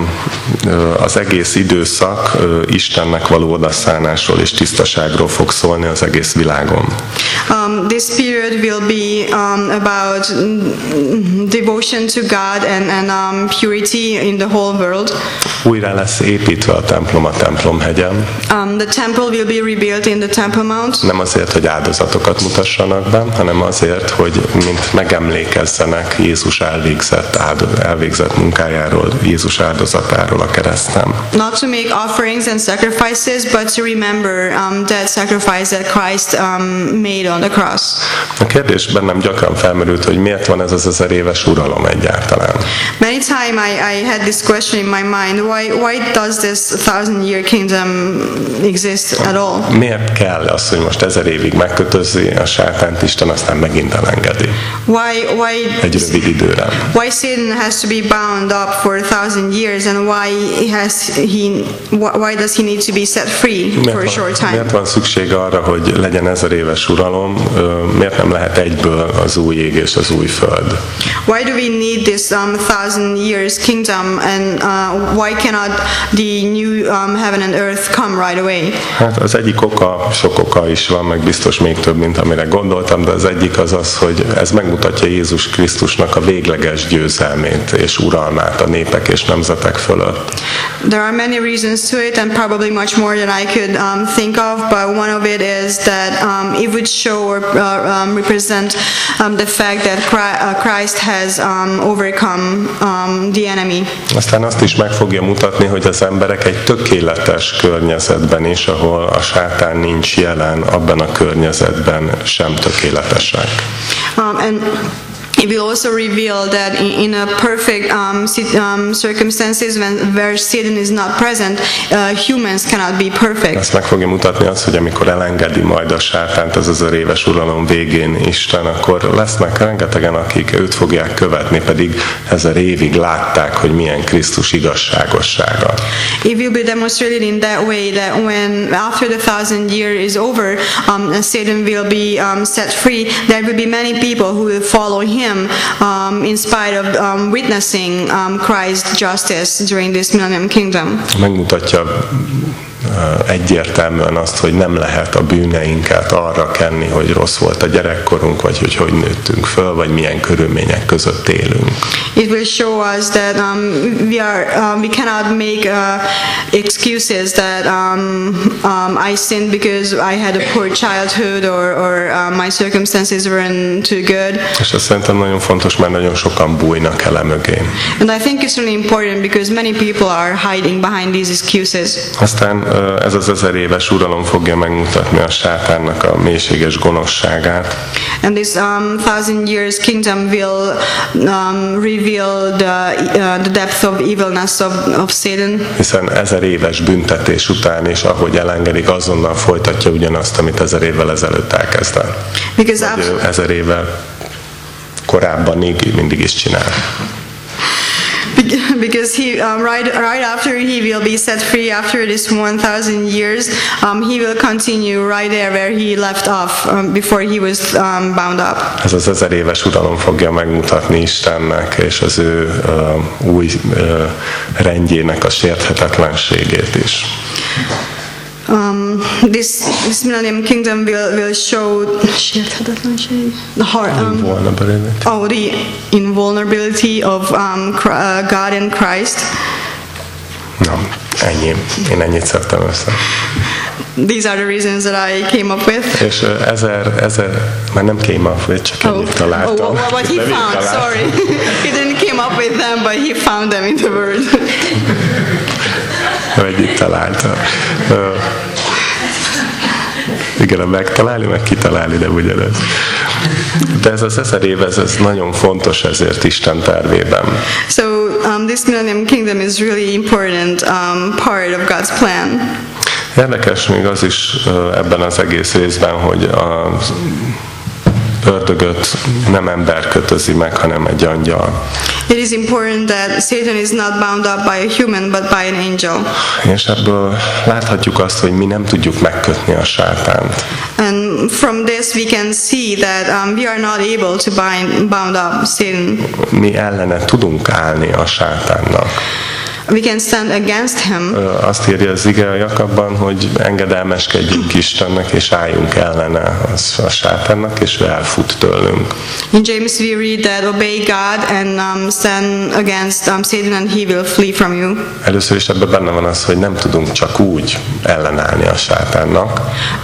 az egész időszak Istennek való odaszánásról és tisztaságról fog szólni az egész világon. This period will be about devotion to God and purity in the whole world. Újra lesz építve a templomhegyen. The temple will be rebuilt in the Temple Mount. Nem azért, hogy áldozatokat mutassanak be, hanem azért, hogy mint megemlékezzenek Jézus elvégzett munkájáról, Jézus áldozatáról a kereszten. Not to make offerings and sacrifices, but to remember that sacrifice that Christ made on the cross. A kérdés bennem gyakran felmerült, hogy miért van ez az 1000 éves uralom egyáltalán. Many times I had this question in my mind, why does this 1000-year kingdom exist at all? Miért kell az, hogy most 1000 évig megkötözzi a sátánt Isten, aztán megint elengedi? Egy rövid időre. Why Satan has to be bound up for 1000 years, and why does he need to be set free for a short time? Miért van szükség arra, hogy legyen 1000 éves uralom? Miért nem lehet egyből az új ég és az új föld? Why do we need this 1000 years kingdom, and why cannot the new heaven and earth come right away? Hát az egyik oka, sok oka is van, meg biztos még több, mint amire gondoltam, de az egyik az, hogy ez megmutatja Jézus Krisztusnak a végleges győzelmét és uralmát a népek és nemzetek fölött. There are many reasons to it, and probably much more than I could think of, but one of it is that it would show or represent the fact that Christ has overcome the enemy. Aztán azt is meg fogja mutatni, hogy az emberek egy tökéletes környezetben is, ahol a sátán nincs jelen, abban a környezetben sem tökéletesek. And it will also reveal that in a perfect circumstances where Satan is not present, humans cannot be perfect. Ezt meg fogja mutatni azt, hogy amikor elengedi majd a sátánt az 1000 éves uralom végén Isten, akkor lesznek rengetegen, akik őt fogják követni, pedig 1000 évig látták, hogy milyen Krisztus igazságossága. It will be demonstrated in that way that when after the 1000 year is over, Satan will be set free. There will be many people who will follow him. In spite of witnessing Christ's justice during this millennium kingdom. Megmutatja egyértelműen azt, hogy nem lehet a bűneinket arra kenni, hogy rossz volt a gyerekkorunk, vagy hogy nőttünk föl, vagy milyen körülmények között élünk. It will show us that we cannot make excuses that I sinned because I had a poor childhood or my circumstances weren't too good. És ez szerintem nagyon fontos, mert nagyon sokan bújnak el mögé. And I think it's really important because many people are hiding behind these excuses. Aztán ez az 1000 éves uralom fogja megmutatni a sátánnak a mélységes gonoszságát. And this 1000 years kingdom will reveal the depth of evilness of Satan. Hiszen 1000 éves büntetés után is, ahogy elengedik, azonnal folytatja ugyanazt, amit 1000 évvel ezelőtt elkezdett. Vagy 1000 évvel korábban mindig is csinál. because he right after he will be set free after this 1,000 years, he will continue right there where he left off before he was bound up. Ez az 1000 éves uralom fogja megmutatni Istennek és az ő új rendjének a sérthetetlenségét is. This Millennium Kingdom will show the invulnerability of God and Christ. Na, ennyi. Én ennyit szedtem össze. These are the reasons that I came up with. És már nem came up with, csak ennyit találtam. What he found, sorry. He didn't came up with them, but he found them in the Word. Ennyit találtam. Igen, megtalálni, meg kitalálni, de ugyanez. De ez az 1000 év, ez nagyon fontos ezért Isten tervében. So this Millennium Kingdom is really important part of God's plan. Érdekes még az is ebben az egész részben, hogy az ördögöt nem ember kötözi meg, hanem egy angyal. It is important that Satan is not bound up by a human, but by an angel. És ebből láthatjuk azt, hogy mi nem tudjuk megkötni a sátánt. And from this we can see that we are not able to bound up Satan. Mi ellene tudunk állni a sátánnak. We can stand against him. Azt írja az ige a Jakabban, hogy engedelmeskedjünk Istennek, és álljunk ellene a sátánnak, és ő elfut tőlünk. In James we read that obey God and stand against Satan and he will flee from you. Először is ebben benne van az, hogy nem tudunk csak úgy ellenállni a sátánnak.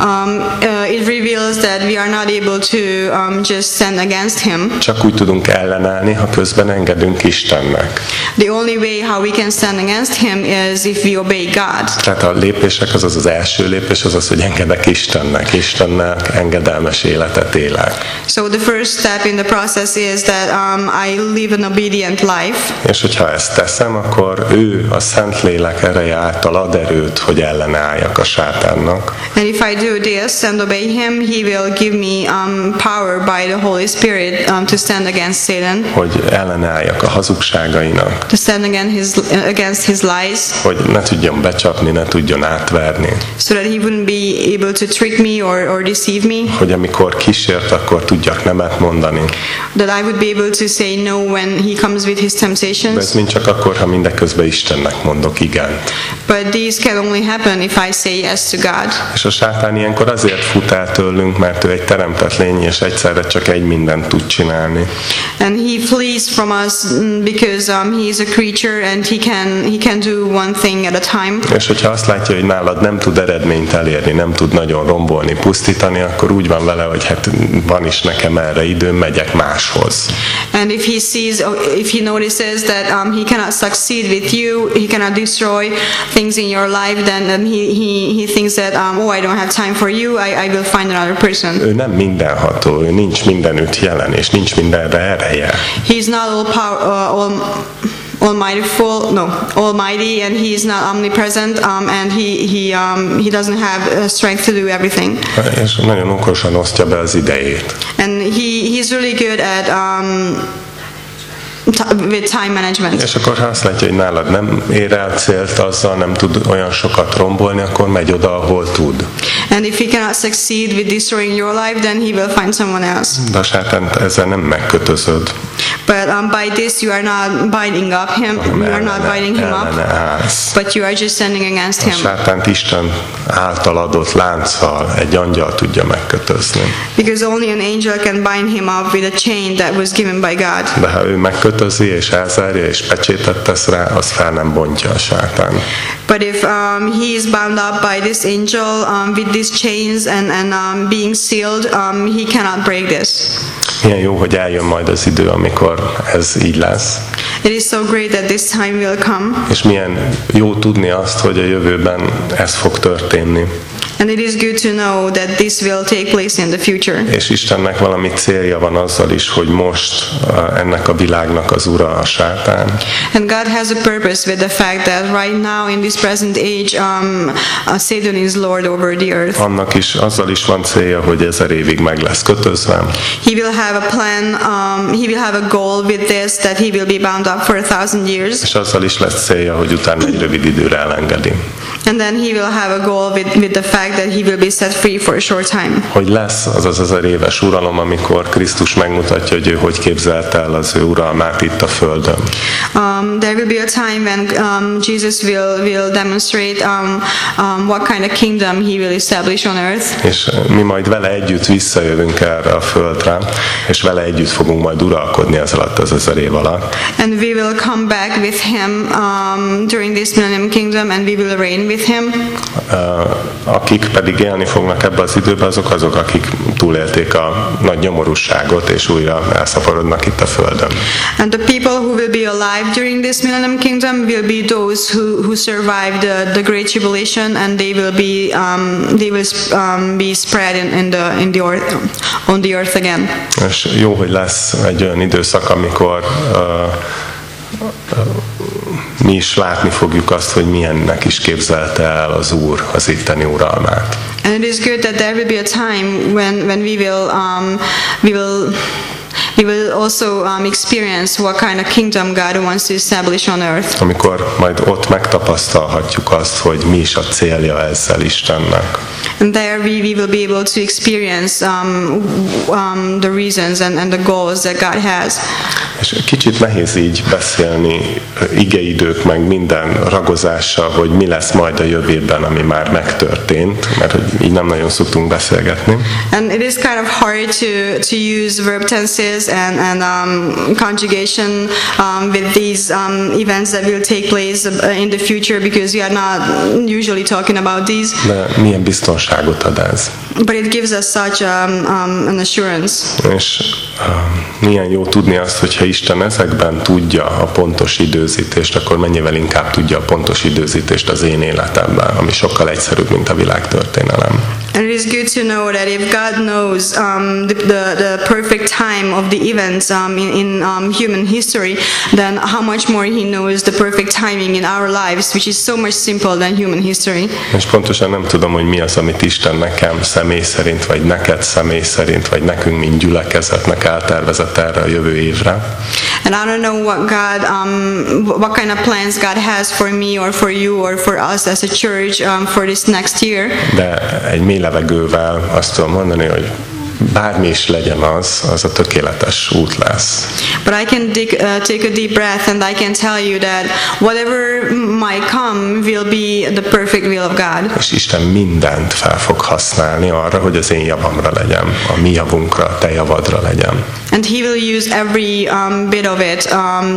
It reveals that we are not able to just stand against him. Csak úgy tudunk ellenállni, ha közben engedünk Istennek. The only way how we can stand against him is if we obey God. Tehát a lépések az első lépés az, hogy engedek Istennek, Istennek engedelmes életet élek. So the first step in the process is that I live an obedient life. És hogyha ezt teszem, akkor ő a Szentlélek ereje által ad erőt, hogy ellenálljak a sátánnak. And if I do this and obey him, he will give me power by the Holy Spirit to stand against Satan. Hogy ellenálljak a hazugságainak. To stand against his lies. Hogy ne tudjon becsapni, ne tudjon átverni. So that he wouldn't be able to trick me or deceive me. Hogy amikor kísért, akkor tudjak nemet mondani. That I would be able to say no when he comes with his temptations. De ez mind csak akkor, ha mindeközben Istennek mondok igent. But these can only happen if I say yes to God. És a sátán ilyenkor azért fut el tőlünk, mert ő egy teremtett lény, és egyszerre csak egy mindent tud csinálni. And he flees from us because he is a creature and he can do one thing at a time. És hogyha azt látja, hogy nálad nem tud eredményt elérni, nem tud nagyon rombolni, pusztítani, akkor úgy van vele, hogy hát van is nekem erre időm, megyek máshoz. And if he notices that he cannot succeed with you, he cannot destroy things in your life, then he thinks that I don't have time for you, I will find another person. Ő nem mindenható, ő nincs mindenütt jelen, és nincs mindenre ereje. He's not almighty, and he is not omnipresent, and he doesn't have strength to do everything. És nagyon okosan osztja be az idejét. And he's really good at with time management. És akkor ha azt látja, hogy nálad nem ér el célt, azzal nem tud olyan sokat rombolni, akkor megy oda, ahol tud. And if he cannot succeed with destroying your life, then he will find someone else. De a sátánt ezzel nem megkötözöd. But by this you are not binding up him. You are not binding him up. But you are just standing against him. A sátánt Isten által adott lánccal egy angyal tudja megkötözni. Because only an angel can bind him up with a chain that was given by God. De ha ő megkötözi és elzárja és pecsétet tesz rá, az fel nem bontja a sátán. But if he is bound up by this angel with these chains and being sealed, he cannot break this. Milyen jó, hogy eljön majd az idő, amikor ez így lesz. It is so great that this time will come. És milyen jó tudni azt, hogy a jövőben ez fog történni. And it is good to know that this will take place in the future. És Istennek valami célja van azzal is, hogy most ennek a világnak az ura a sátán. And God has a purpose with the fact that right now in this present age, Satan is Lord over the earth. Annak is, azzal is van célja, hogy 1000 évig meg lesz kötözve. He will have a plan, he will have a goal with this, that he will be bound up for 1000 years. És azzal is lesz célja, hogy utána egy rövid időre elengedi. And then he will have a goal with the fact that he will be set free for a short time. Hogy lesz az az 1000 éves uralom, amikor Krisztus megmutatja, hogy ő hogy képzelte el az ő uralmát itt a földön. There will be a time when Jesus will demonstrate what kind of kingdom he will establish on earth. És mi majd vele együtt visszajövünk erre a földre, és vele együtt fogunk majd uralkodni ez alatt az 1000 év alatt. And we will come back with him during this millennium kingdom, and we will reign with him. Akik pedig élni fognak ebbe az időben, azok, akik túlélték a nagy nyomorúságot, és újra elszaporodnak itt a földön. And the people who will be alive during this millennium kingdom will be those who survived the great tribulation, and they will be spread on the earth again. És jó, hogy lesz egy olyan időszak, amikor mi is látni fogjuk azt, hogy milyennek is képzelte el az Úr az itteni uralmát. And it is good that there will be a time when we will also experience what kind of kingdom God wants to establish on earth. Amikor majd ott megtapasztalhatjuk azt, hogy mi is a célja ezzel Istennek. And there we will be able to experience the reasons and the goals that God has. És kicsit nehéz így beszélni igeidők meg minden ragozással, hogy mi lesz majd a jövőben, ami már megtörtént, mert így nem nagyon szoktunk beszélgetni. And it is kind of hard to use verb tenses and conjugation with these events that will take place in the future, because we are not usually talking about these. De milyen biztonságot ad ez? But it gives us such an assurance. És milyen jó tudni azt, hogyha Isten ezekben tudja a pontos időzítést, akkor mennyivel inkább tudja a pontos időzítést az én életemben, ami sokkal egyszerűbb, mint a világtörténelem. And it is good to know that if God knows the perfect time of the events in human history, then how much more He knows the perfect timing in our lives, which is so much simpler than human history. És pontosan nem tudom, hogy mi az, amit Isten nekem személy szerint, vagy neked személy szerint, vagy nekünk, mint gyülekezetnek eltervezett erre a jövő évre. And I don't know what kind of plans God has for me or for you or for us as a church for this next year. De egy mély levegővel azt tudom mondani, hogy bármi is legyen az a tökéletes út lesz. But I can take a deep breath and I can tell you that whatever might come will be the perfect will of God. És Isten mindent fel fog használni arra, hogy az én javamra legyen, a mi javunkra, a te javadra legyen. And He will use every bit of it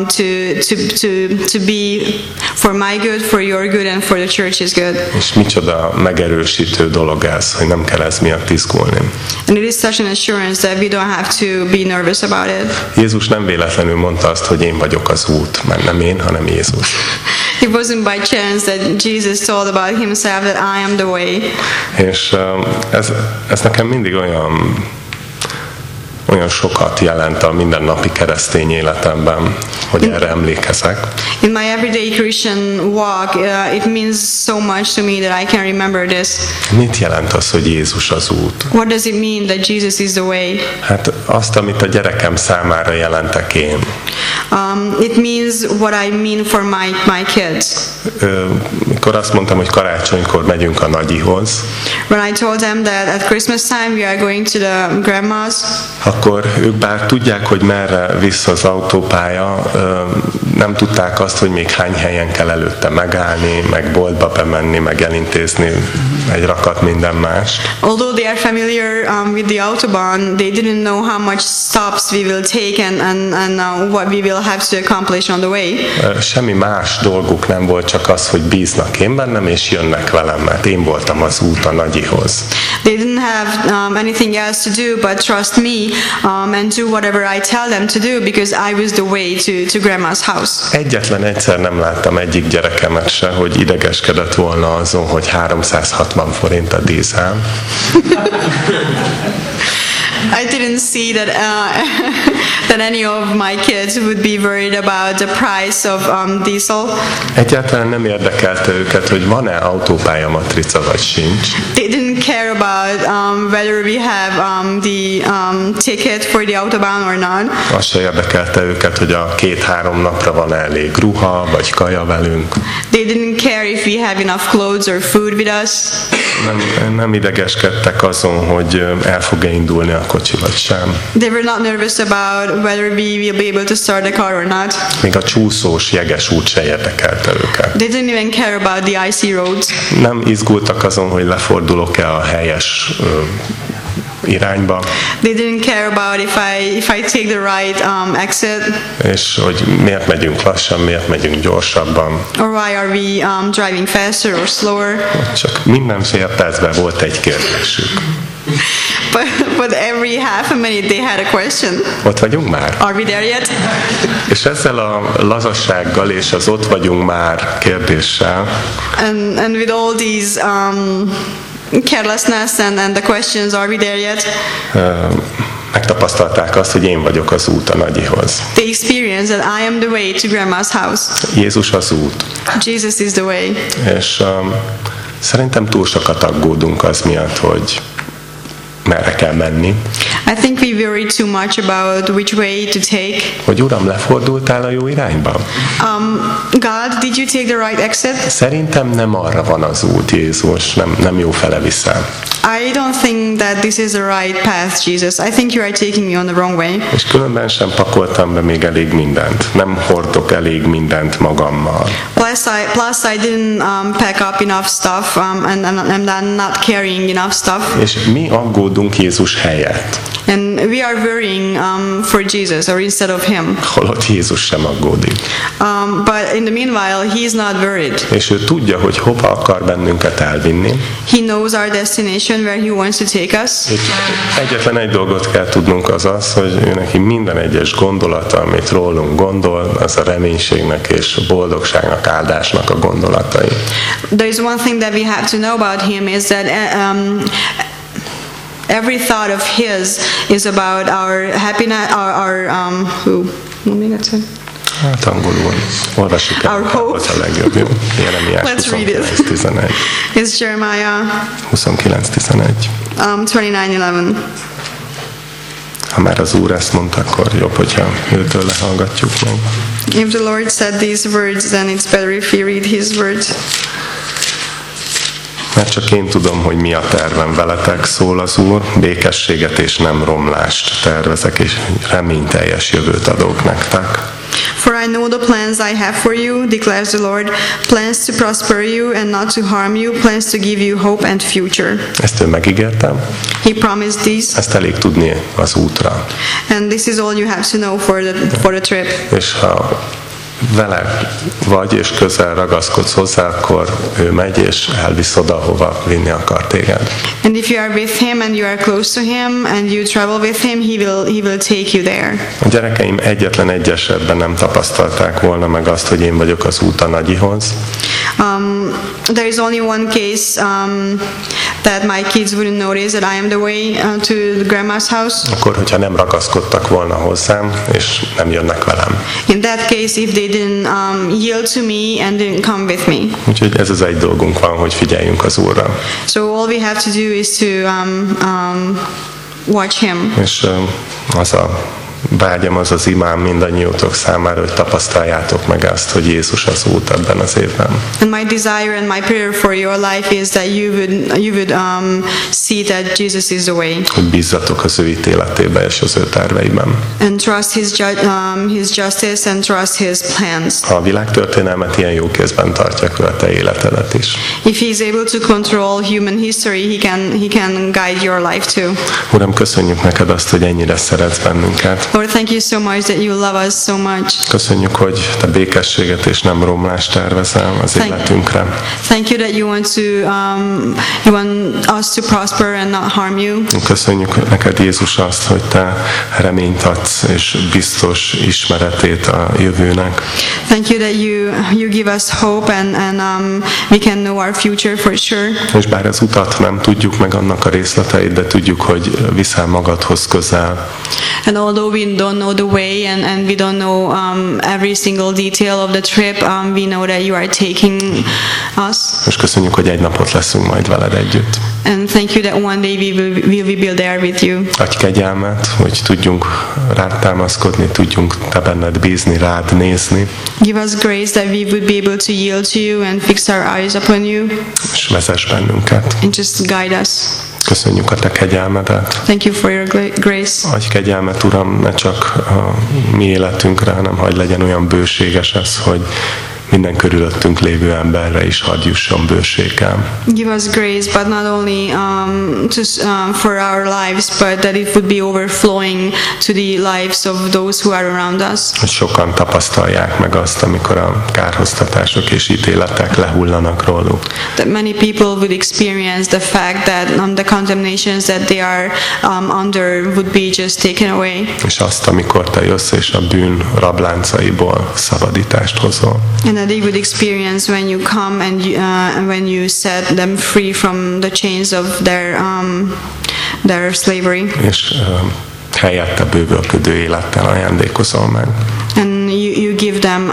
to be for my good, for your good, and for the church's good. És micsoda megerősítő dolog ez, hogy nem kell ez miatt izgulni. And it is such an assurance that we don't have to be nervous about it. Jézus nem véletlenül mondta azt, hogy én vagyok az út, mert nem én, hanem Jézus. It wasn't by chance that Jesus told about himself that I am the way. És ez nekem mindig olyan sokat jelent a mindennapi keresztény életemben, hogy erre emlékezek. In my everyday Christian walk, it means so much to me that I can remember this. Mit jelent az, hogy Jézus az út? What does it mean that Jesus is the way? Hát azt, amit a gyerekem számára jelentek én. It means what I mean for my kids. Mikor azt mondtam, hogy karácsonykor megyünk a nagyihoz, when I told them that at Christmas time we are going to the grandma's, akkor ők bár tudják, hogy merre vissza az autópálya, nem tudták azt, hogy még hány helyen kell előtte megállni, meg boltba bemenni, meg elintézni egy rakat minden mást. Although they are familiar with the Autobahn, they didn't know how much stops we will take and what we will have to accomplish on the way. Semmi más dolguk nem volt, csak az, hogy bíznak én bennem, és jönnek velem, mert én voltam az út a nagyihoz. They didn't have anything else to do but trust me and do whatever I tell them to do, because I was the way to Grandma's house. house. Egyetlen egyszer nem láttam egyik gyerekemet se, hogy idegeskedett volna azon, hogy 360 forint a dízel. I didn't see that that any of my kids would be worried about the price of diesel. Egyáltalán nem érdekelte őket, hogy van-e autópálya matrica vagy sincs. They didn't care about whether we have the ticket for the autobahn or not. Azt se érdekelte őket, hogy a 2-3 napra van elég ruha vagy kaja velünk. They didn't care if we have enough clothes or food with us. Nem idegeskedtek azon, hogy el fog-e indulni a kocsi vagy sem. They were not nervous about whether we will be able to start the car or not. Még a csúszós, jeges út se érdekelte őket. They didn't even care about the icy roads. Nem izgultak azon, hogy lefordulok-e a helyes irányba. They didn't care about if I take the right exit. És hogy miért megyünk lassan, miért megyünk gyorsabban. Or why are we driving faster or slower. Csak minden fél percben volt egy kérdésük. But every half a minute they had a question. Ott vagyunk már? Are we there yet? És ezzel a lazassággal és az ott vagyunk már kérdéssel And with all these carelessness and the questions, are we there yet? Megtapasztalták azt, hogy én vagyok az út a nagyihoz. They experience that I am the way to Grandma's house. Jézus az út. Jesus is the way. És szerintem túl sokat aggódunk az miatt, hogy merre kell menni. I think we worry too much about which way to take. Hogy Uram, lefordultál a jó irányba? God, did you take the right exit? Szerintem nem arra van az út, Jézus, nem jó fele vissza. I don't think that this is the right path, Jesus. I think you are taking me on the wrong way. És különben sem pakoltam be még elég mindent. Nem hordok elég mindent magammal. Plus I didn't pack up enough stuff and I'm not carrying enough stuff. És mi aggódunk Jézus helyett. And we are worrying for Jesus or instead of him. Holott Jézus sem aggódik. But in the meanwhile, he is not worried. És ő tudja, hogy hova akar bennünket elvinni. He knows our destination, where he wants to take us. És egyetlen egy dolgot kell tudnunk, az az, hogy ő neki minden egyes gondolata, amit rólunk gondol, az a reménységnek és a boldogságnak, áldásnak a gondolatai. There is one thing that we have to know about him is that every thought of his is about our happiness, Hát angolul. Olvassuk el, az a legjobb. Jó? Jeremiás 29:11. It's Jeremiah 29:11. 29:11. Ha már az Úr ezt mondta, akkor jobb, hogyha őtől lehallgatjuk meg. If the Lord said these words, then it's better if we read his words. Mert csak én tudom, hogy mi a tervem veletek, szól az Úr, békességet és nem romlást tervezek, és reményteljes jövőt adok nektek. For I know the plans I have for you, declares the Lord, plans to prosper you and not to harm you, plans to give you hope and future. Ezt ő megígértem. He promised this. Ezt elég tudni az útra. And this is all you have to know for the trip. És ha vele vagy és közel ragaszkodsz hozzá, akkor ő megy és elvisz oda, hova vinni akar téged. And if you are with him and you are close to him and you travel with him, he will take you there. A gyerekeim egyetlen egy esetben nem tapasztalták volna meg azt, hogy én vagyok az út a nagyihoz. There is only one case that my kids wouldn't notice that I am the way to the Grandma's house. Akkor, hogyha nem ragaszkodtak volna hozzám, és nem jönnek velem. In that case, if they didn't yield to me and didn't come with me. Úgyhogy ez az egy dolgunk van, hogy figyeljünk az Úrra. So all we have to do is to watch him. És az a vágyam, az az imám mindannyiótok számára, hogy tapasztaljátok meg azt, hogy Jézus az út ebben az évben. And my desire and my prayer for your life is that you would see that Jesus is the way. Hogy bízzatok az ő ítéletébe és az ő terveiben. And trust his justice and trust his plans. Ha a világtörténelmet ilyen jó kézben tartja, akkor a te életedet is. If he is able to control human history, he can guide your life too. Uram, köszönjük neked azt, hogy ennyire szeretsz bennünket. Lord, thank you so much that you love us so much. Köszönjük, hogy te békességet és nem romlást tervezel az életünkre. Thank you that you want us to prosper and not harm you. Köszönjük neked, Jézus, azt, hogy te reményt adsz és biztos ismeretét a jövőnek. Thank you that you give us hope and we can know our future for sure. És bár az utat nem tudjuk meg annak a részleteit, de tudjuk, hogy viszel magadhoz közel. And although we don't know the way and we don't know every single detail of the trip, we know that you are taking us. És köszönjük, hogy egy napot leszünk majd veled együtt. And thank you that one day we will be there with you. Adj kegyelmet, hogy tudjunk rád támaszkodni, tudjunk te benned bízni, rád nézni. Give us grace that we would be able to yield to you and fix our eyes upon you. És vezess bennünket. And just guide us. Köszönjük a te kegyelmedet. Thank you for your grace. Adj kegyelmet, Uram, ne csak a mi életünkre, hanem hadd legyen olyan bőséges ez, hogy minden körülöttünk lévő emberre is hadd jusson bőséggel. Give us grace, but not only for our lives, but that it would be overflowing to the lives of those who are around us. Hogy sokan tapasztalják meg azt, amikor a kárhoztatások és ítéletek lehullanak róluk. That many people would experience the fact that the condemnations that they are under would be just taken away. És azt, amikor te jössz és a bűn rabláncaiból szabadítást hozol. And that they would experience when you come and when you set them free from the chains of their slavery. És helyette bővölködő élettel ajándékozol meg. And you give them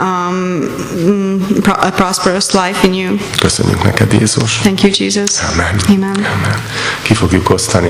a prosperous life in you. Köszönjük neked, Jézus. Thank you, Jesus. Amen. Amen. Amen. Ki fogjuk osztani